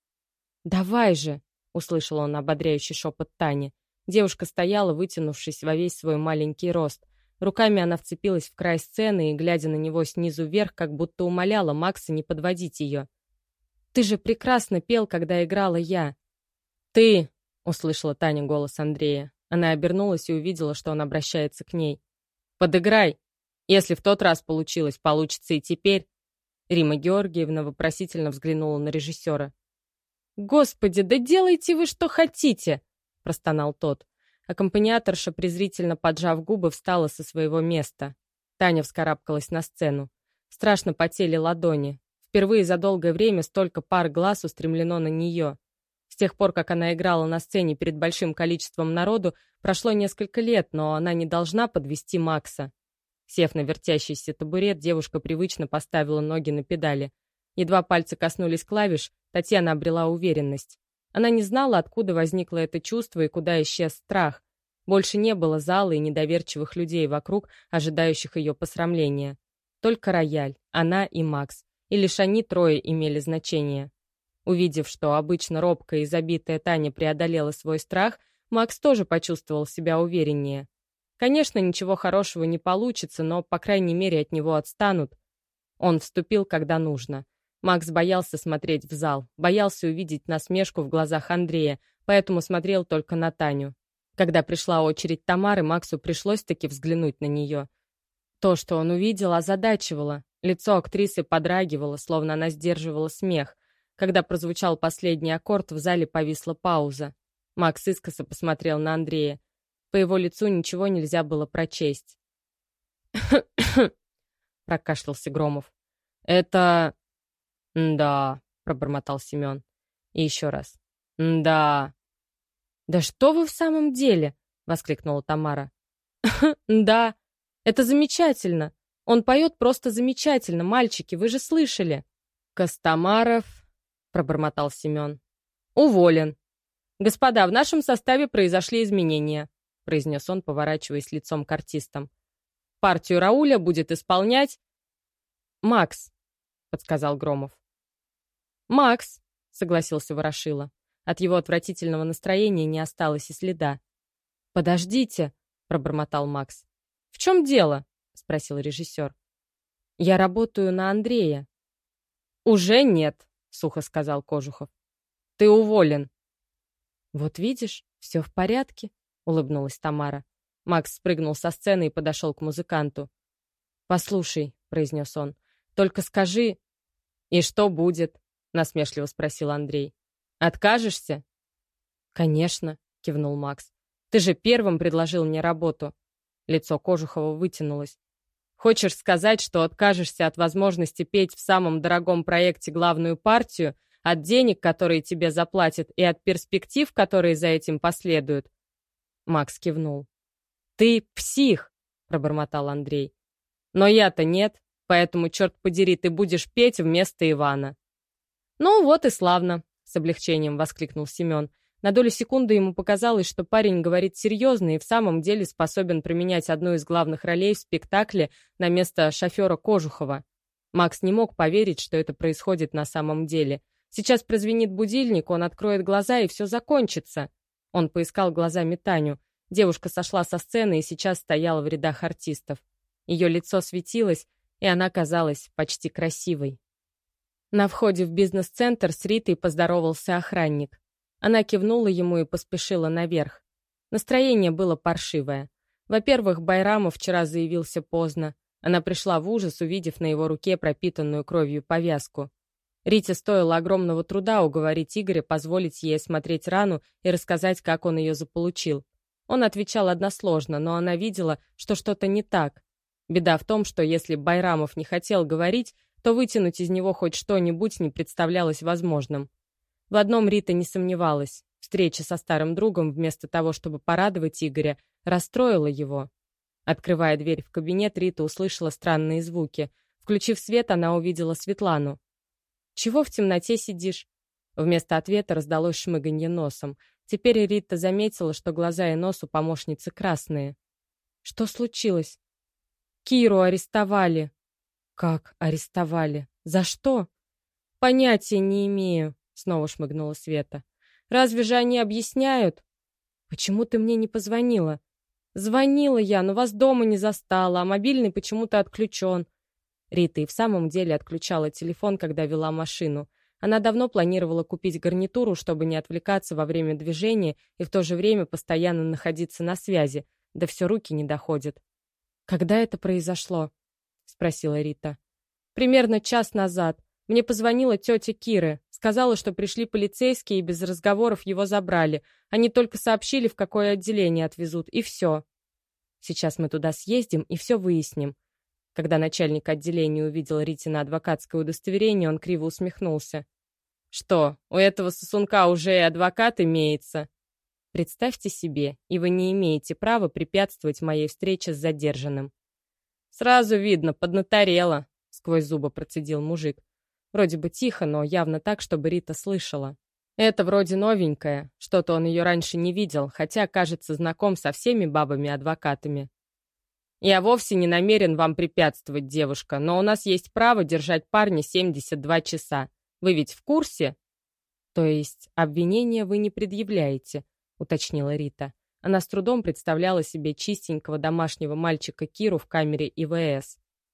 «Давай же!» — услышал он ободряющий шепот Тани. Девушка стояла, вытянувшись во весь свой маленький рост. Руками она вцепилась в край сцены и, глядя на него снизу вверх, как будто умоляла Макса не подводить ее. «Ты же прекрасно пел, когда играла я». «Ты!» — услышала Таня голос Андрея. Она обернулась и увидела, что он обращается к ней. «Подыграй! Если в тот раз получилось, получится и теперь!» Римма Георгиевна вопросительно взглянула на режиссера. «Господи, да делайте вы, что хотите!» — простонал тот. Аккомпаниаторша, презрительно поджав губы, встала со своего места. Таня вскарабкалась на сцену. Страшно потели ладони. Впервые за долгое время столько пар глаз устремлено на нее. С тех пор, как она играла на сцене перед большим количеством народу, прошло несколько лет, но она не должна подвести Макса. Сев на вертящийся табурет, девушка привычно поставила ноги на педали. Едва пальцы коснулись клавиш, Татьяна обрела уверенность. Она не знала, откуда возникло это чувство и куда исчез страх. Больше не было зала и недоверчивых людей вокруг, ожидающих ее посрамления. Только рояль, она и Макс. И лишь они трое имели значение. Увидев, что обычно робкая и забитая Таня преодолела свой страх, Макс тоже почувствовал себя увереннее. Конечно, ничего хорошего не получится, но, по крайней мере, от него отстанут. Он вступил, когда нужно. Макс боялся смотреть в зал, боялся увидеть насмешку в глазах Андрея, поэтому смотрел только на Таню. Когда пришла очередь Тамары, Максу пришлось-таки взглянуть на нее. То, что он увидел, озадачивало. Лицо актрисы подрагивало, словно она сдерживала смех. Когда прозвучал последний аккорд, в зале повисла пауза. Макс искоса посмотрел на Андрея. По его лицу ничего нельзя было прочесть. Прокашлялся Громов. «Это...» «Да», — пробормотал Семен. И еще раз. «Да». «Да что вы в самом деле?» — воскликнула Тамара. «Да, это замечательно. Он поет просто замечательно, мальчики, вы же слышали». «Костомаров», — пробормотал Семен. «Уволен. Господа, в нашем составе произошли изменения», — произнес он, поворачиваясь лицом к артистам. «Партию Рауля будет исполнять...» «Макс», — подсказал Громов. «Макс», — согласился Ворошило. От его отвратительного настроения не осталось и следа. «Подождите», — пробормотал Макс. «В чем дело?» — спросил режиссер. «Я работаю на Андрея». «Уже нет», — сухо сказал Кожухов. «Ты уволен». «Вот видишь, все в порядке», — улыбнулась Тамара. Макс спрыгнул со сцены и подошел к музыканту. «Послушай», — произнес он, — «только скажи...» «И что будет?» — насмешливо спросил Андрей. «Откажешься?» «Конечно», — кивнул Макс. «Ты же первым предложил мне работу». Лицо Кожухова вытянулось. «Хочешь сказать, что откажешься от возможности петь в самом дорогом проекте главную партию, от денег, которые тебе заплатят, и от перспектив, которые за этим последуют?» Макс кивнул. «Ты псих!» — пробормотал Андрей. «Но я-то нет, поэтому, черт подери, ты будешь петь вместо Ивана». «Ну вот и славно!» — с облегчением воскликнул Семен. На долю секунды ему показалось, что парень говорит серьезно и в самом деле способен применять одну из главных ролей в спектакле на место шофера Кожухова. Макс не мог поверить, что это происходит на самом деле. Сейчас прозвенит будильник, он откроет глаза, и все закончится. Он поискал глазами Таню. Девушка сошла со сцены и сейчас стояла в рядах артистов. Ее лицо светилось, и она казалась почти красивой. На входе в бизнес-центр с Ритой поздоровался охранник. Она кивнула ему и поспешила наверх. Настроение было паршивое. Во-первых, Байрамов вчера заявился поздно. Она пришла в ужас, увидев на его руке пропитанную кровью повязку. Рите стоило огромного труда уговорить Игоря позволить ей осмотреть рану и рассказать, как он ее заполучил. Он отвечал односложно, но она видела, что что-то не так. Беда в том, что если Байрамов не хотел говорить, то вытянуть из него хоть что-нибудь не представлялось возможным. В одном Рита не сомневалась. Встреча со старым другом, вместо того, чтобы порадовать Игоря, расстроила его. Открывая дверь в кабинет, Рита услышала странные звуки. Включив свет, она увидела Светлану. «Чего в темноте сидишь?» Вместо ответа раздалось шмыганье носом. Теперь Рита заметила, что глаза и нос у помощницы красные. «Что случилось?» «Киру арестовали». «Как арестовали? За что?» «Понятия не имею», — снова шмыгнула Света. «Разве же они объясняют?» «Почему ты мне не позвонила?» «Звонила я, но вас дома не застала, а мобильный почему-то отключен». Рита и в самом деле отключала телефон, когда вела машину. Она давно планировала купить гарнитуру, чтобы не отвлекаться во время движения и в то же время постоянно находиться на связи, да все руки не доходят. «Когда это произошло?» — спросила Рита. «Примерно час назад. Мне позвонила тетя Киры. Сказала, что пришли полицейские и без разговоров его забрали. Они только сообщили, в какое отделение отвезут, и все. Сейчас мы туда съездим и все выясним». Когда начальник отделения увидел Ритина адвокатское удостоверение, он криво усмехнулся. «Что, у этого сосунка уже и адвокат имеется?» «Представьте себе, и вы не имеете права препятствовать моей встрече с задержанным». «Сразу видно, поднаторела», — сквозь зубы процедил мужик. Вроде бы тихо, но явно так, чтобы Рита слышала. Это вроде новенькое, что-то он ее раньше не видел, хотя, кажется, знаком со всеми бабами-адвокатами. «Я вовсе не намерен вам препятствовать, девушка, но у нас есть право держать парня семьдесят два часа. Вы ведь в курсе?» «То есть обвинения вы не предъявляете?» — уточнила Рита. Она с трудом представляла себе чистенького домашнего мальчика Киру в камере И В С.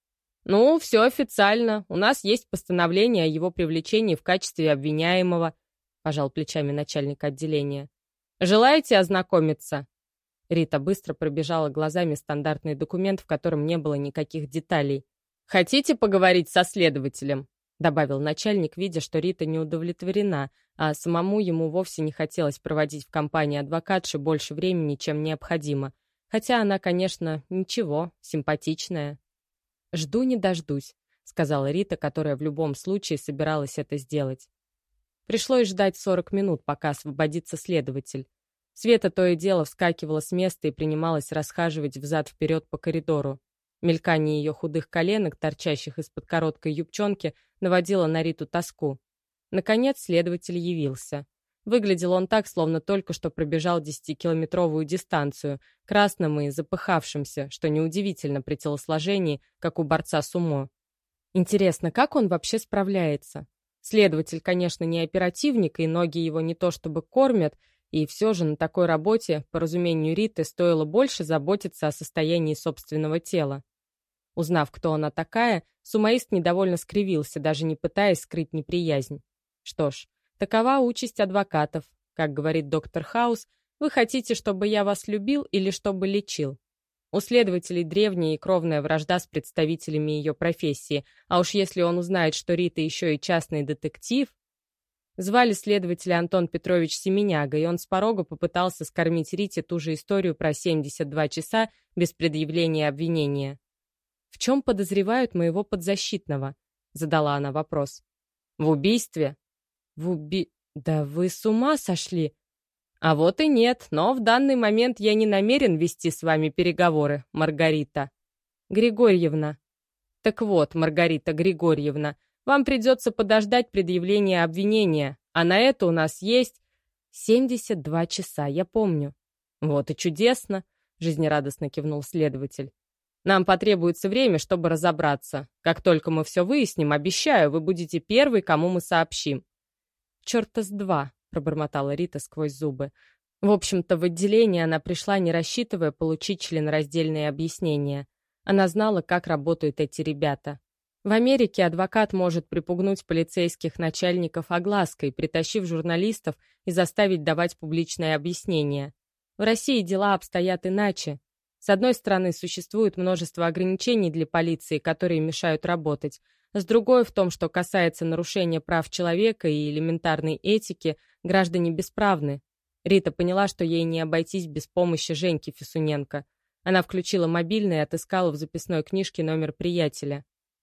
«Ну, все официально. У нас есть постановление о его привлечении в качестве обвиняемого», — пожал плечами начальник отделения. «Желаете ознакомиться?» Рита быстро пробежала глазами стандартный документ, в котором не было никаких деталей. «Хотите поговорить со следователем?» — добавил начальник, видя, что Рита не удовлетворена, а самому ему вовсе не хотелось проводить в компании адвокатши больше времени, чем необходимо. Хотя она, конечно, ничего, симпатичная. «Жду не дождусь», — сказала Рита, которая в любом случае собиралась это сделать. Пришлось ждать сорок минут, пока освободится следователь. Света то и дело вскакивала с места и принималась расхаживать взад-вперед по коридору. Мелькание ее худых коленок, торчащих из-под короткой юбчонки, наводило на Риту тоску. Наконец следователь явился. Выглядел он так, словно только что пробежал десятикилометровую дистанцию, красным и запыхавшимся, что неудивительно при телосложении, как у борца сумо. Интересно, как он вообще справляется? Следователь, конечно, не оперативник, и ноги его не то чтобы кормят, и все же на такой работе, по разумению Риты, стоило больше заботиться о состоянии собственного тела. Узнав, кто она такая, сумоист недовольно скривился, даже не пытаясь скрыть неприязнь. Что ж, такова участь адвокатов. Как говорит доктор Хаус, вы хотите, чтобы я вас любил или чтобы лечил? У следователей древняя и кровная вражда с представителями ее профессии, а уж если он узнает, что Рита еще и частный детектив... Звали следователя Антон Петрович Семеняга, и он с порога попытался скормить Рите ту же историю про семьдесят два часа без предъявления обвинения. «В чем подозревают моего подзащитного?» — задала она вопрос. «В убийстве». «В уби... Да вы с ума сошли!» «А вот и нет, но в данный момент я не намерен вести с вами переговоры, Маргарита Григорьевна». «Так вот, Маргарита Григорьевна, вам придется подождать предъявления обвинения, а на это у нас есть семьдесят два часа, я помню». «Вот и чудесно», — жизнерадостно кивнул следователь. «Нам потребуется время, чтобы разобраться. Как только мы все выясним, обещаю, вы будете первый, кому мы сообщим». «Черта с два», — пробормотала Рита сквозь зубы. В общем-то, в отделение она пришла, не рассчитывая получить членораздельные объяснения. Она знала, как работают эти ребята. В Америке адвокат может припугнуть полицейских начальников оглаской, притащив журналистов и заставить давать публичное объяснение. В России дела обстоят иначе. С одной стороны, существует множество ограничений для полиции, которые мешают работать. С другой, в том, что касается нарушения прав человека и элементарной этики, граждане бесправны. Рита поняла, что ей не обойтись без помощи Женьки Фисуненко. Она включила мобильный и отыскала в записной книжке номер приятеля.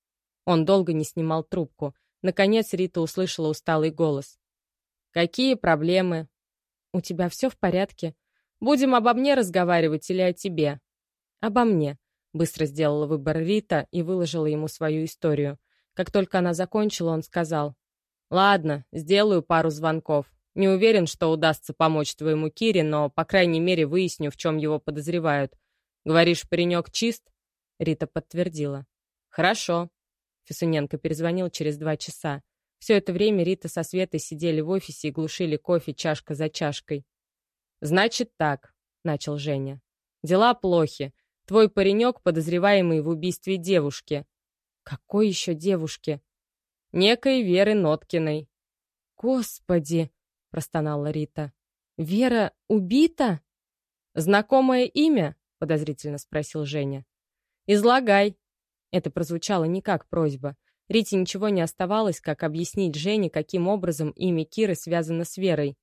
Он долго не снимал трубку. Наконец Рита услышала усталый голос. «Какие проблемы?» «У тебя все в порядке? Будем обо мне разговаривать или о тебе?» «Обо мне», — быстро сделала выбор Рита и выложила ему свою историю. Как только она закончила, он сказал: «Ладно, сделаю пару звонков. Не уверен, что удастся помочь твоему Кире, но, по крайней мере, выясню, в чем его подозревают. Говоришь, паренек чист?» Рита подтвердила. «Хорошо». Фисуненко перезвонил через два часа. Все это время Рита со Светой сидели в офисе и глушили кофе чашка за чашкой. «Значит так», — начал Женя. Дела плохи. Твой паренек, подозреваемый в убийстве девушки». «Какой еще девушки?» «Некой Веры Ноткиной». «Господи!» — простонала Рита. «Вера убита?» «Знакомое имя?» — подозрительно спросил Женя. «Излагай». Это прозвучало не как просьба. Рите ничего не оставалось, как объяснить Жене, каким образом имя Киры связано с Верой.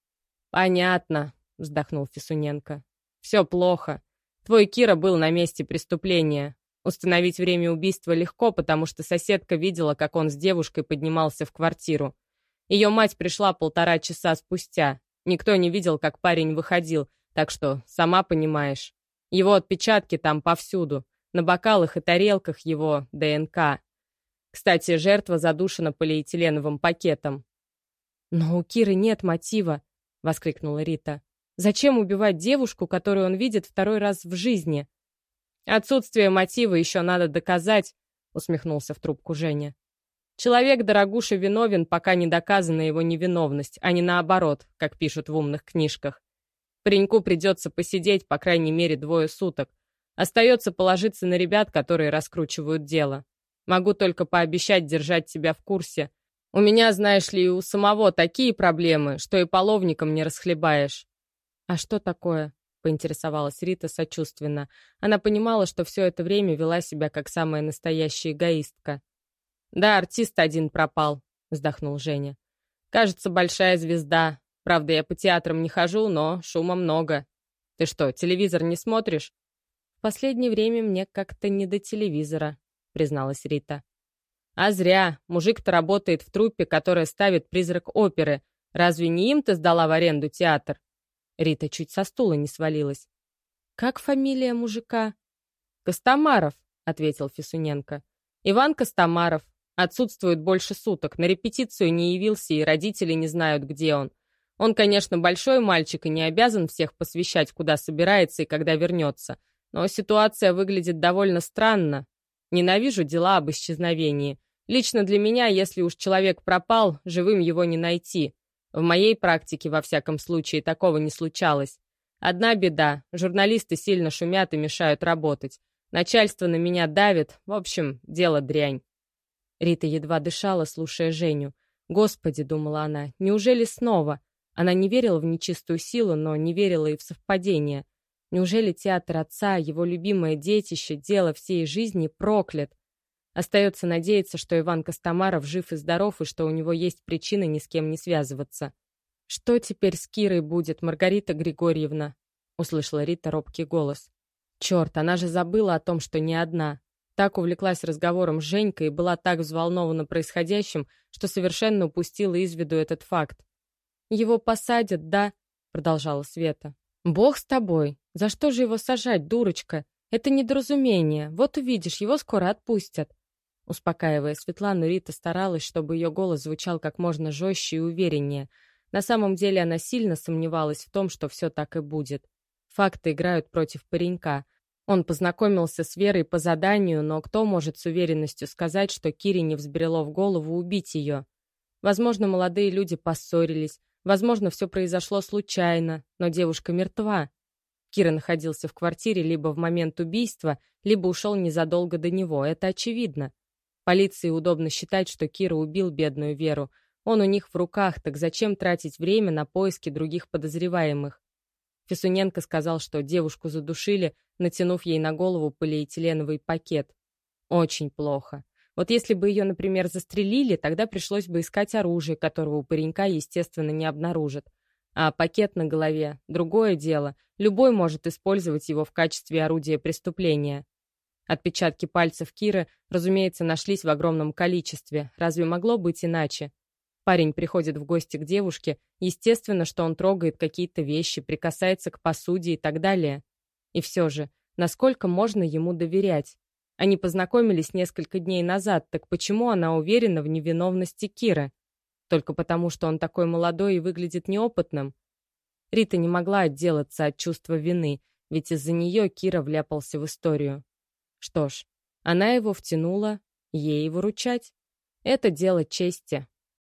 «Понятно», — вздохнул Фисуненко. «Все плохо. Твой Кира был на месте преступления. Установить время убийства легко, потому что соседка видела, как он с девушкой поднимался в квартиру. Ее мать пришла полтора часа спустя. Никто не видел, как парень выходил, так что, сама понимаешь. Его отпечатки там повсюду. На бокалах и тарелках его ДНК. Кстати, жертва задушена полиэтиленовым пакетом». «Но у Киры нет мотива», — воскликнула Рита. «Зачем убивать девушку, которую он видит второй раз в жизни?» «Отсутствие мотива еще надо доказать», — усмехнулся в трубку Женя. «Человек, дорогуша, виновен, пока не доказана его невиновность, а не наоборот, как пишут в умных книжках. Пареньку придется посидеть, по крайней мере, двое суток. Остается положиться на ребят, которые раскручивают дело. Могу только пообещать держать тебя в курсе. У меня, знаешь ли, и у самого такие проблемы, что и половником не расхлебаешь». «А что такое?» — поинтересовалась Рита сочувственно. Она понимала, что все это время вела себя как самая настоящая эгоистка. «Да, артист один пропал», — вздохнул Женя. «Кажется, большая звезда. Правда, я по театрам не хожу, но шума много. Ты что, телевизор не смотришь?» «В последнее время мне как-то не до телевизора», — призналась Рита. «А зря. Мужик-то работает в труппе, которая ставит «Призрак оперы». Разве не им ты сдала в аренду театр?» Рита чуть со стула не свалилась. «Как фамилия мужика?» «Костомаров», — ответил Фисуненко. «Иван Костомаров. Отсутствует больше суток. На репетицию не явился, и родители не знают, где он. Он, конечно, большой мальчик и не обязан всех посвящать, куда собирается и когда вернется. Но ситуация выглядит довольно странно. Ненавижу дела об исчезновении. Лично для меня, если уж человек пропал, живым его не найти. В моей практике, во всяком случае, такого не случалось. Одна беда. Журналисты сильно шумят и мешают работать. Начальство на меня давит. В общем, дело дрянь». Рита едва дышала, слушая Женю. «Господи», — думала она, — «неужели снова?» Она не верила в нечистую силу, но не верила и в совпадение. Неужели театр отца, его любимое детище, дело всей жизни проклят? Остается надеяться, что Иван Костомаров жив и здоров, и что у него есть причины ни с кем не связываться. «Что теперь с Кирой будет, Маргарита Григорьевна?» — услышала Рита робкий голос. Черт, она же забыла о том, что не одна. Так увлеклась разговором с Женькой и была так взволнована происходящим, что совершенно упустила из виду этот факт. «Его посадят, да?» — продолжала Света. «Бог с тобой. За что же его сажать, дурочка? Это недоразумение. Вот увидишь, его скоро отпустят». Успокаивая Светлану, Рита старалась, чтобы ее голос звучал как можно жестче и увереннее. На самом деле она сильно сомневалась в том, что все так и будет. Факты играют против паренька. Он познакомился с Верой по заданию, но кто может с уверенностью сказать, что Кире не взбрело в голову убить ее? Возможно, молодые люди поссорились, возможно, все произошло случайно, но девушка мертва. Кира находился в квартире либо в момент убийства, либо ушел незадолго до него, это очевидно. Полиции удобно считать, что Кира убил бедную Веру. Он у них в руках, так зачем тратить время на поиски других подозреваемых? Фисуненко сказал, что девушку задушили, натянув ей на голову полиэтиленовый пакет. Очень плохо. Вот если бы ее, например, застрелили, тогда пришлось бы искать оружие, которого у паренька, естественно, не обнаружат. А пакет на голове — другое дело. Любой может использовать его в качестве орудия преступления. Отпечатки пальцев Киры, разумеется, нашлись в огромном количестве. Разве могло быть иначе? Парень приходит в гости к девушке, естественно, что он трогает какие-то вещи, прикасается к посуде и так далее. И все же, насколько можно ему доверять? Они познакомились несколько дней назад, так почему она уверена в невиновности Киры? Только потому, что он такой молодой и выглядит неопытным? Рита не могла отделаться от чувства вины, ведь из-за нее Кира вляпался в историю. Что ж, она его втянула, ей выручать. Это дело чести.